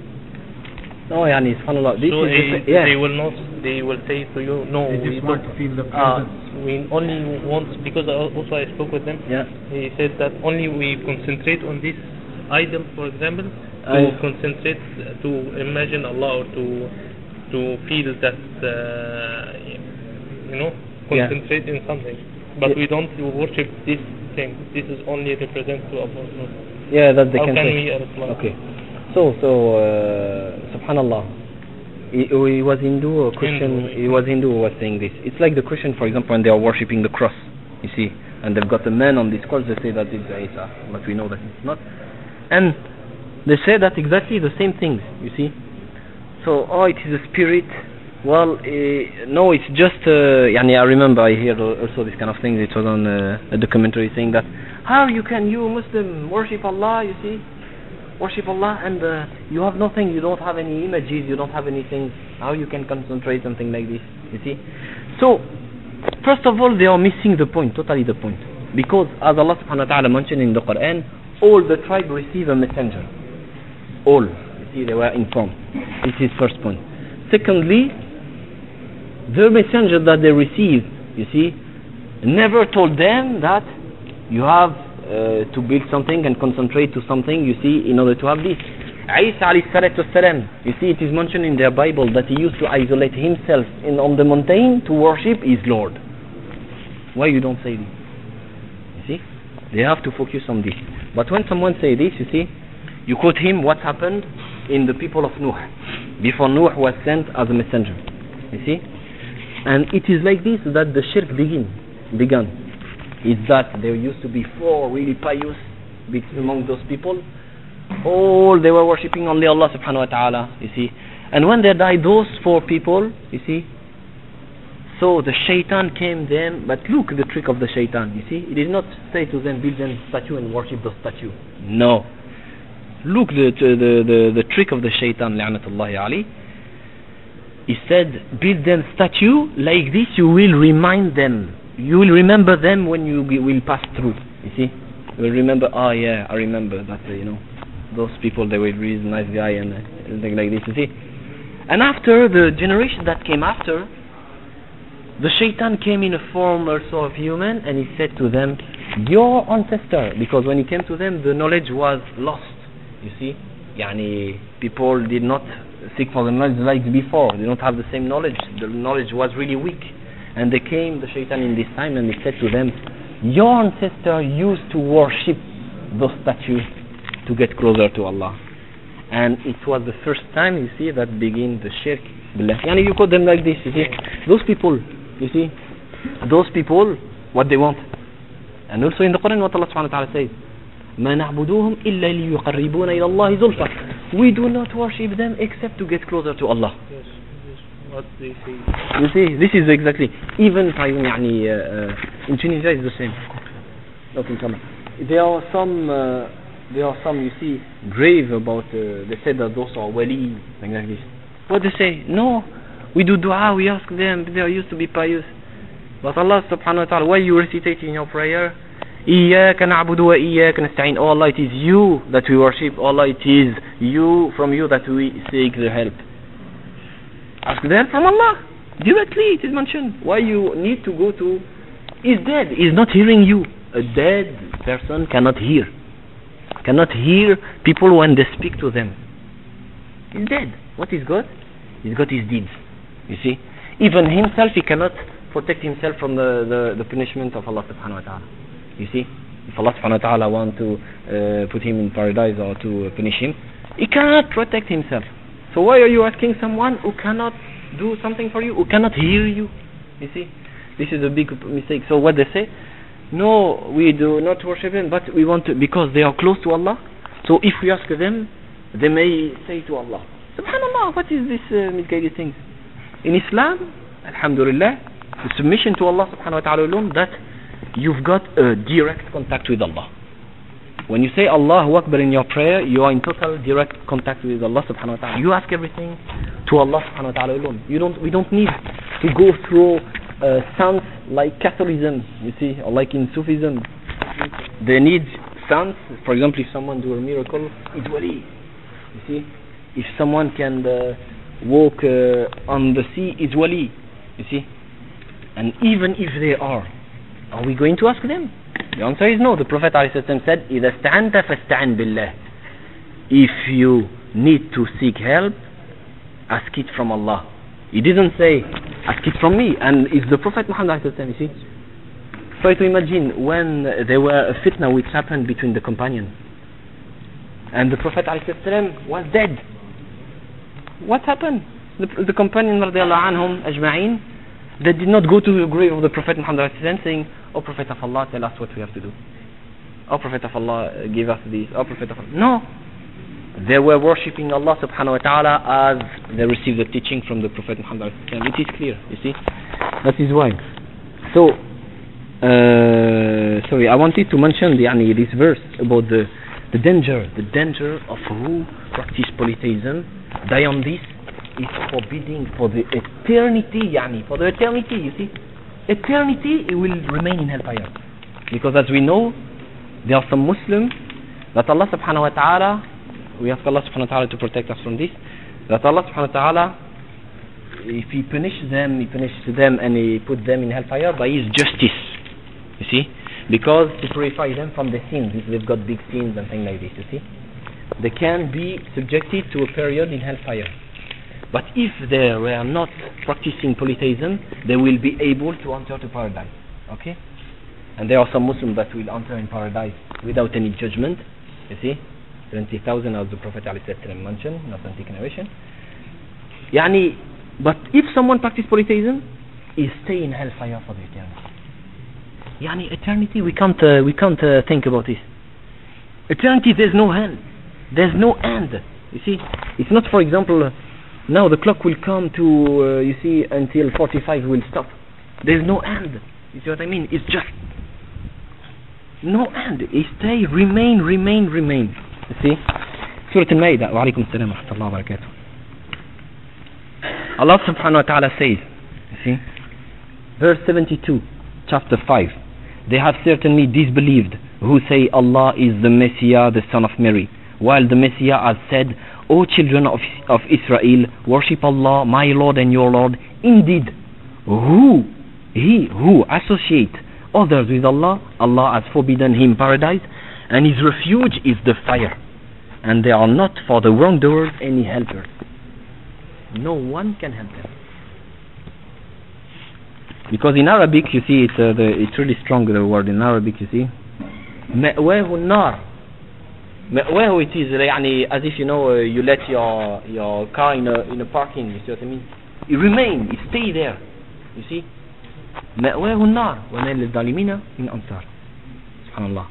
No, yani, subhanallah. This so is a, the, yeah. they will not. They will say to you, no. They just we want don't. to feel the Uh, presence. we only want, because also I spoke with them. Yeah. He said that only we concentrate on this idol, for example, to I, concentrate to imagine Allah or to to feel that uh, you know concentrate yeah. in something. But yeah. we don't worship this thing. This is only represent to Allah. Yeah, that they How can, can say. we reply? Okay. So, so, uh, subhanallah, he, he was Hindu or Christian, Hindu. he was Hindu who was saying this. It's like the Christian, for example, when they are worshipping the cross, you see, and they've got a man on this cross, they say that it's Isa, but we know that it's not. And they say that exactly the same things, you see. So, oh, it is a spirit. Well, uh, no, it's just, uh, yani I remember I heard also this kind of thing. It was on uh, a documentary saying that, how you can, you Muslim, worship Allah, you see? Worship Allah and uh, you have nothing, you don't have any images, you don't have anything. How you can concentrate something like this, you see? So, first of all, they are missing the point, totally the point. Because as Allah subhanahu wa ta'ala mentioned in the Quran, all the tribe receive a messenger. All, you see, they were informed. This is first point. Secondly, the messenger that they received, you see, never told them that you have Uh, to build something and concentrate to something, you see, in order to have this. Isa alayhi salatu wassalam, you see, it is mentioned in their Bible that he used to isolate himself in, on the mountain to worship his Lord. Why you don't say this? You see, they have to focus on this. But when someone say this, you see, you quote him what happened in the people of Nuh before Nuh was sent as a messenger. You see, and it is like this that the shirk begin began. Is that there used to be four really pious among those people. All they were worshipping only Allah subhanahu wa ta'ala, you see. And when they died, those four people, you see, so the shaitan came them, but look the trick of the shaitan, you see. It did not say to them, build them statue and worship the statue. No. Look the, the, the, the trick of the shaitan, la'natullahi alayhi. He said, build them statue, like this you will remind them. You will remember them when you will pass through. You see, you will remember. Ah, oh, yeah, I remember that. Uh, you know, those people, they were really nice guy and uh, everything like this. You see, and after the generation that came after, the shaitan came in a form also of human, and he said to them, "Your ancestor," because when he came to them, the knowledge was lost. You see, Yani, people did not seek for the knowledge like before. They don't have the same knowledge. The knowledge was really weak. And they came, the shaitan in this time, and they said to them, your ancestor used to worship those statues to get closer to Allah. And it was the first time, you see, that began the shirk billah. Yani, you call them like this, you see. Those people, you see, those people, what they want. And also in the Quran, what Allah subhanahu wa ta'ala says, ما نعبدوهم إلا ليقربون إلى الله زلفى. We do not worship them except to get closer to Allah. Yes, yes. What they say. You see, this is exactly, even يعني, uh, in Tunisia it's the same. Okay, come on. There are some, uh, there are some, you see, grave about, uh, they said that those are wali, like this. What they say? No, we do dua, we ask them, they are used to be pious. But Allah subhanahu wa ta'ala, why you recitate in your prayer? إِيَّاكَ نَعْبُدُ وَإِيَّاكَ نَسْتَعِينُ. Oh Allah, it is you that we worship. Oh Allah, it is you, from you that we seek the help. Ask the help from Allah. Directly, it is mentioned. Why you need to go to... He's dead. He's not hearing you. A dead person cannot hear. Cannot hear people when they speak to them. He's dead. What is God? He's got his deeds. You see? Even himself, he cannot protect himself from the, the, the punishment of Allah subhanahu wa ta'ala. You see? If Allah subhanahu wa ta'ala want to uh, put him in paradise or to uh, punish him, he cannot protect himself. So why are you asking someone who cannot do something for you, who cannot hear you? You see? This is a big mistake. So what they say? No, we do not worship them, but we want to, because they are close to Allah. So if we ask them, they may say to Allah, Subhanallah, what is this uh, misguided thing? In Islam, Alhamdulillah, the submission to Allah subhanahu wa ta'ala alone, that you've got a direct contact with Allah. When you say Allahu Akbar in your prayer, you are in total direct contact with Allah subhanahu wa ta'ala. You ask everything to Allah subhanahu wa ta'ala alone. You don't, we don't need to go through uh, sounds like Catholicism, you see, or like in Sufism. They need sounds. For example, if someone do a miracle, it's wali. You see, if someone can uh, walk uh, on the sea, it's wali. You see, and even if they are, are we going to ask them? The answer is no. The Prophet ﷺ said, إِذَا اسْتَعَنْتَ فَاسْتَعِنْ بِاللَّهِ. If you need to seek help, ask it from Allah. He didn't say, ask it from me. And it's the Prophet Muhammad ﷺ, you see. Try to imagine when there were a fitna which happened between the companions. And the Prophet ﷺ was dead. What happened? The, the companions radiallahu anhum ajma'in, they did not go to the grave of the Prophet Muhammad saying, "Oh Prophet of Allah, tell us what we have to do. Oh Prophet of Allah, give us this. Oh Prophet of Allah." No. They were worshipping Allah subhanahu wa ta'ala as they received the teaching from the Prophet Muhammad. It is clear, you see. That is why. So, uh, sorry, I wanted to mention the, yani, this verse about the, the danger, the danger of who practice polytheism. Die on this is forbidding for the eternity, yani, for the eternity, you see. Eternity, it will remain in hellfire. Because as we know, there are some Muslims that Allah subhanahu wa ta'ala, we ask Allah subhanahu wa ta'ala to protect us from this, that Allah subhanahu wa ta'ala, if He punishes them, He punishes them and He puts them in hellfire by His justice, you see, because to purify them from the sins, if they've got big sins and things like this, you see, they can be subjected to a period in hellfire. But if they were not practicing polytheism, they will be able to enter to paradise, okay? And there are some Muslims that will enter in paradise without any judgment, you see, seventy thousand as the Prophet ﷺ mentioned in authentic narration. Yani, but if someone practices polytheism, he stay in hellfire for the eternity. Yani, eternity, we can't, uh, we can't uh, think about this. Eternity, there's no end. There's no end. You see, it's not, for example, uh, now the clock will come to, uh, you see, until forty-five will stop. There's no end. You see what I mean? It's just no end. It stay, remain, remain, remain. You see? Surah Al-Ma'idah. Wa alaikum assalam wa rahmatullahi wa barakatuh. Allah subhanahu wa ta'ala says, you see, verse seventy-two, chapter five, they have certainly disbelieved who say Allah is the Messiah, the son of Mary, while the Messiah has said, O children of, of Israel, worship Allah, my Lord and your Lord. Indeed, who, he who associate others with Allah, Allah has forbidden him paradise, and his refuge is the fire. and they are not for the wrongdoers any helpers. No one can help them. Because in Arabic, you see, it's, uh, the, it's really strong, the word in Arabic, you see. مأواه النار. مأواه, it is يعني, as if, you know, uh, you let your your car in a, in a parking, you see what I mean? It remain, it stay there, you see. مأواه النار وما للظالمين من أنصار. Subhanallah.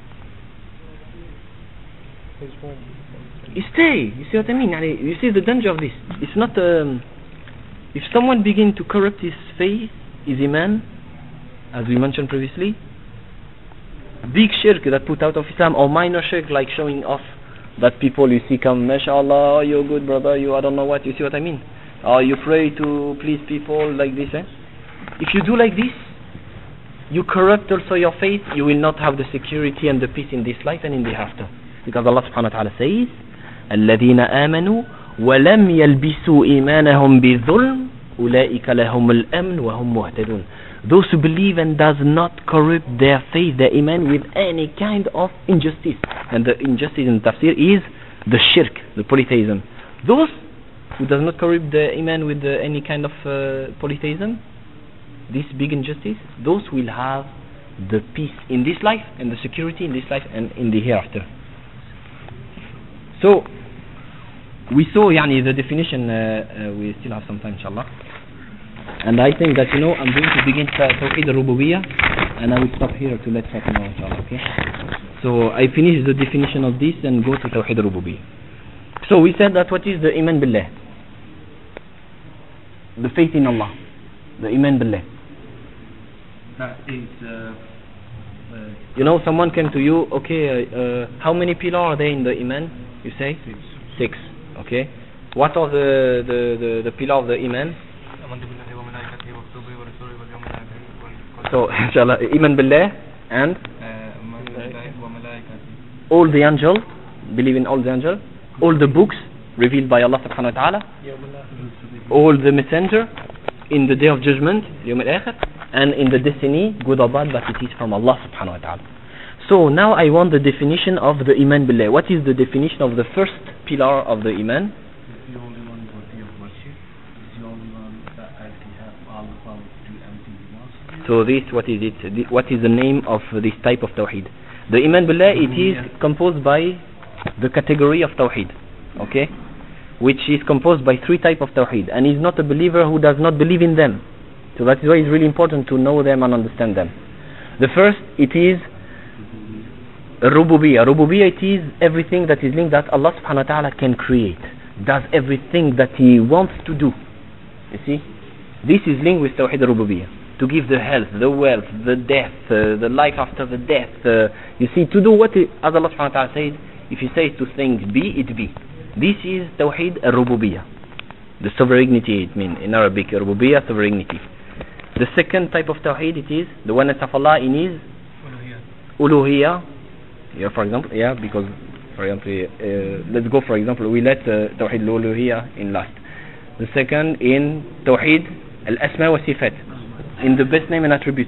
You stay, you see what I mean? يعني, you see the danger of this. It's not, um, if someone begin to corrupt his faith, his iman, as we mentioned previously, big shirk that put out of Islam, or minor shirk like showing off, that people you see come, mashallah, oh, you're good brother, you I don't know what, you see what I mean? Or you pray to please people like this, eh? If you do like this, you corrupt also your faith, you will not have the security and the peace in this life and in the hereafter. Because Allah subhanahu wa ta'ala says, الَّذِينَ آمَنُوا وَلَمْ يَلْبِسُوا إِيمَانَهُمْ بِالظُّلْمِ أُولَئِكَ لَهُمُ الْأَمْنُ وَهُمْ مُهْتَدُونَ. Those who believe and does not corrupt their faith, their iman, with any kind of injustice. And the injustice in tafsir is the shirk, the polytheism. Those who does not corrupt their iman with uh, any kind of uh, polytheism, this big injustice, those will have the peace in this life and the security in this life and in the hereafter. So we saw yani, the definition, uh, uh, we still have some time inshallah. And I think that, you know, I'm going to begin Tawheed al-Rububiyyah, and I will stop here to let Fatima know, inshallah, okay? So I finish the definition of this and go to Tawheed al-Rububiyyah. So we said that what is the Iman Billah? The faith in Allah. The Iman Billah. That is, uh, uh, you know, someone came to you, okay, uh, uh, how many pillars are there in the Iman? You say? Six. Six, okay. What are the, the, the, the pillars of the Iman? So, inshallah, Iman Billah and all the angels, believe in all the angels, all the books revealed by Allah subhanahu wa ta'ala, all the messenger in the day of judgment, Yawm al-Akhir, and in the destiny, good or bad, but it is from Allah subhanahu wa ta'ala. So now I want the definition of the Iman Billah. What is the definition of the first pillar of the Iman? It's the only one worthy of worship. It's the only one that actually has all the power to do everything he wants. So this, what is it? What is the name of this type of Tawheed? The Iman Billah, it is composed by the category of Tawheed, okay? Which is composed by three types of Tawheed, and is not a believer who does not believe in them. So that is why it's really important to know them and understand them. The first, it is Rububiyyah. Rububiyyah, it is everything that is linked that Allah subhanahu wa ta'ala can create, does everything that He wants to do. You see? This is linked with Tawheed Rububiyyah. To give the health, the wealth, the death, uh, the life after the death. Uh, you see, to do what, it, as Allah subhanahu wa ta'ala said, if He says to things be, it be. This is Tawheed Rububiyyah. The sovereignty, it means in Arabic, Rububiyyah, sovereignty. The second type of Tawheed, it is the oneness of Allah in His Uluhiyyah. Yeah, for example, yeah, because, for example, uh, let's go, for example, we let uh, Tawheed al-Uluhiyyah in last. The second in Tawheed al-Asma wa Sifat, in the best name and attribute.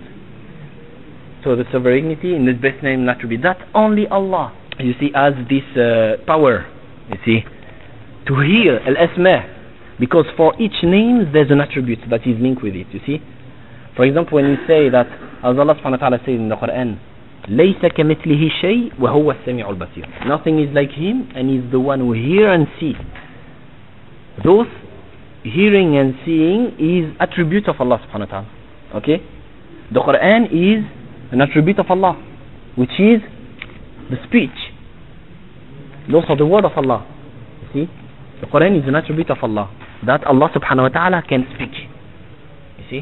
So the sovereignty in the best name and attribute, that only Allah, you see, has this uh, power, you see, to hear al-Asma, because for each name there's an attribute that is linked with it, you see. For example, when we say that, as Allah subhanahu wa ta'ala says in the Quran, لَيْسَ كَمِثْلِهِ شَيْءٍ وَهُوَ السَّمِيعُ الْبَصِيرُ. Nothing is like Him, and He's the one who hear and see. Those hearing and seeing is attribute of Allah subhanahu wa ta'ala. Okay? The Quran is an attribute of Allah, which is the speech. Those are the word of Allah. You see? The Quran is an attribute of Allah, that Allah subhanahu wa ta'ala can speak. You see?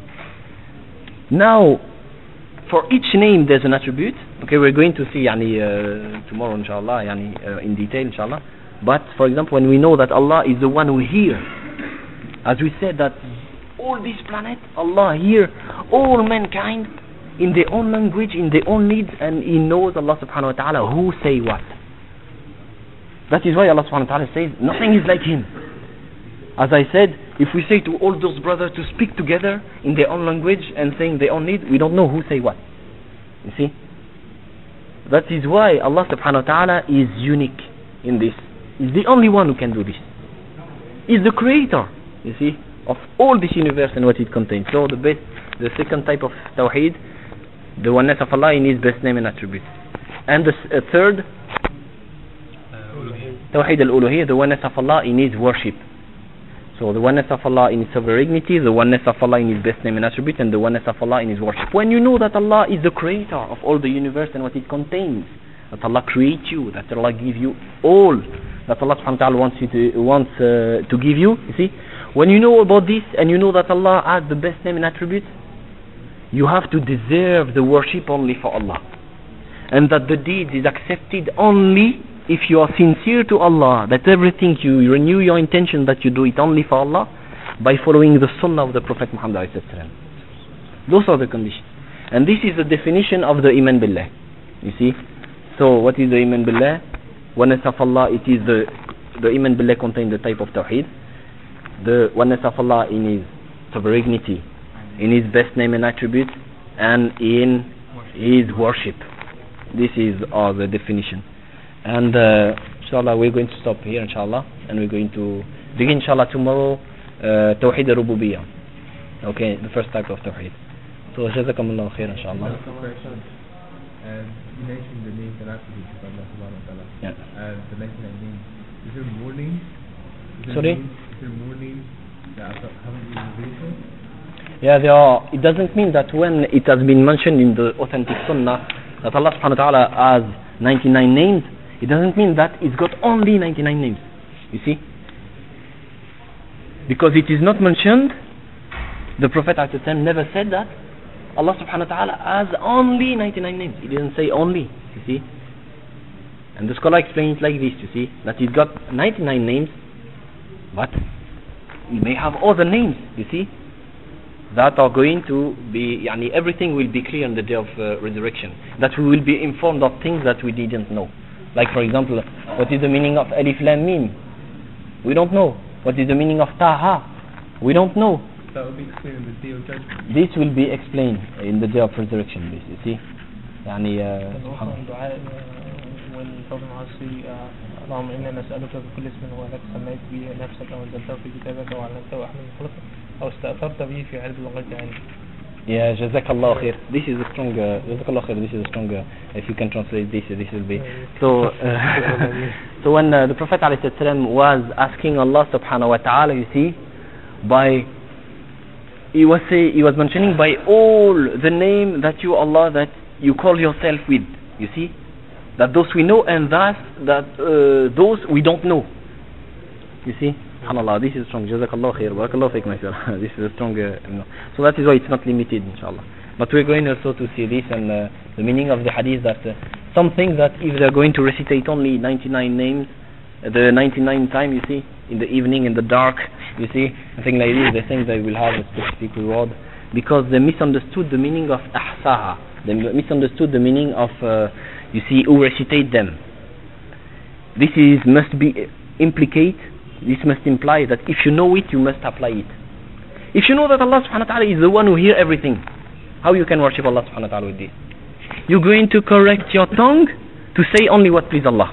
Now, for each name there's an attribute. Okay, we're going to see yani, uh, tomorrow inshallah, yani, uh, in detail inshallah. But for example, when we know that Allah is the one who hears, as we said that all this planet, Allah hears all mankind in their own language, in their own needs, and He knows, Allah subhanahu wa ta'ala, who say what. That is why Allah subhanahu wa ta'ala says nothing is like Him. As I said, if we say to all those brothers to speak together in their own language and saying their own need, we don't know who say what. You see? That is why Allah subhanahu wa ta'ala is unique in this. He's the only one who can do this. He's the creator, you see, of all this universe and what it contains. So the best, the second type of Tawheed, the oneness of Allah in His best name and attribute. And the uh, third, Tawheed al-Uluhiyyah, the oneness of Allah in His worship. So the oneness of Allah in His sovereignty, the oneness of Allah in His best name and attribute, and the oneness of Allah in His worship. When you know that Allah is the creator of all the universe and what it contains, that Allah creates you, that Allah gives you all that Allah subhanahu wa ta'ala wants you to wants uh, to give you, you see, when you know about this and you know that Allah has the best name and attribute, you have to deserve the worship only for Allah, and that the deed is accepted only if you are sincere to Allah, that everything you renew your intention that you do it only for Allah by following the sunnah of the Prophet Muhammad alayhi salam. Those are the conditions, and this is the definition of the Iman Billah, you see. So what is the Iman Billah? Oneness of Allah, it is the the Iman Billah contains the type of Tawheed, the oneness of Allah in His sovereignty, in His best name and attribute, and in His worship. This is all the definition. And uh, inshallah we're going to stop here inshallah, and we're going to begin inshallah tomorrow uh, Tawheed al-Rububiyyah. Okay, the first type of Tawheed. So jazakumullah khair inshallah. And you mentioned the names and attributes of Allah subhanahu wa ta'ala. Yeah. And the ninety-nine names. Is there more names? Is there Sorry? Names, is there more names that haven't been revealed? Yeah, there are. It doesn't mean that when it has been mentioned in the authentic sunnah that Allah subhanahu wa ta'ala has ninety-nine names, it doesn't mean that it's got only ninety-nine names. You see? Because it is not mentioned, the Prophet ﷺ never said that Allah subhanahu wa ta'ala has only ninety-nine names. He didn't say only, you see. And the scholar explains it like this, you see, that he's got ninety-nine names, but he may have other names, you see, that are going to be, yani everything will be clear on the day of uh, resurrection, that we will be informed of things that we didn't know. Like for example, what is the meaning of Alif Lam Mim? We don't know. What is the meaning of Taha? We don't know. That will be explained in the day of judgment. This will be explained in the day of resurrection, this, you see. يعني uh, when Prophet Muhammad says اللهم إنا نسألك بكل اسم هو لك سميت به نفسك أو أنزلته في كتابك أو علمته أحد من خلقك أو استأثرت به في علم الغيب عندك. Yeah, Jazakallah khair. This is a strong, uh, Jazakallah khair, this is a strong, uh, if you can translate this, this will be. So, uh, so when uh, the Prophet ﷺ was asking Allah subhanahu wa ta'ala, you see, by, he was say, he was mentioning by all the name that you, Allah, that you call yourself with, you see, that those we know and that, that uh, those we don't know, you see. SubhanAllah, this is strong. Jazakallah khair. Barakallahu feek, my sir. This is a strong. Uh, you know. So that is why it's not limited, inshallah. But we're going also to see this and uh, the meaning of the hadith, that uh, some things that if they're going to recitate only ninety-nine names, uh, the ninety-nine time, you see, in the evening, in the dark, you see, something like this, they think they will have a specific reward because they misunderstood the meaning of ahsaha. They misunderstood the meaning of, uh, you see, who recitate them. This is must be implicate. This must imply that if you know it, you must apply it. If you know that Allah subhanahu wa ta'ala is the one who hears everything, how you can worship Allah subhanahu wa ta'ala with this? You're going to correct your tongue to say only what pleases Allah.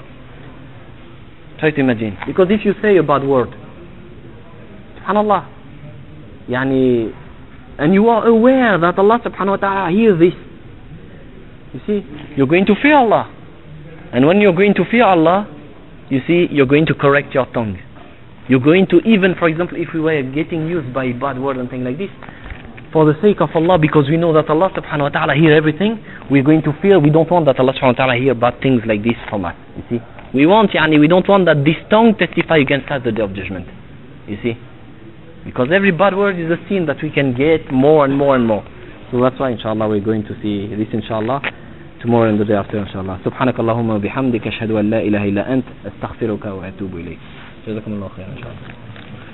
Try to imagine. Because if you say a bad word, subhanallah, yani, and you are aware that Allah subhanahu wa ta'ala hears this, you see, you're going to fear Allah. And when you're going to fear Allah, you see, you're going to correct your tongue. You're going to, even for example, if we were getting used by bad words and things like this, for the sake of Allah, because we know that Allah subhanahu wa ta'ala hears everything, we're going to fear, we don't want that Allah subhanahu wa ta'ala hear bad things like this from us, you see. We want, yani, we don't want that this tongue testify against us the day of judgment, you see. Because every bad word is a sin that we can get more and more and more. So that's why inshallah we're going to see this inshallah tomorrow and the day after inshallah. Subhanakallahumma bihamdika ashhadu an la ilaha illa ant astaghfiruka wa atubu ilayk. جزاكم الله خيرا إن شاء الله.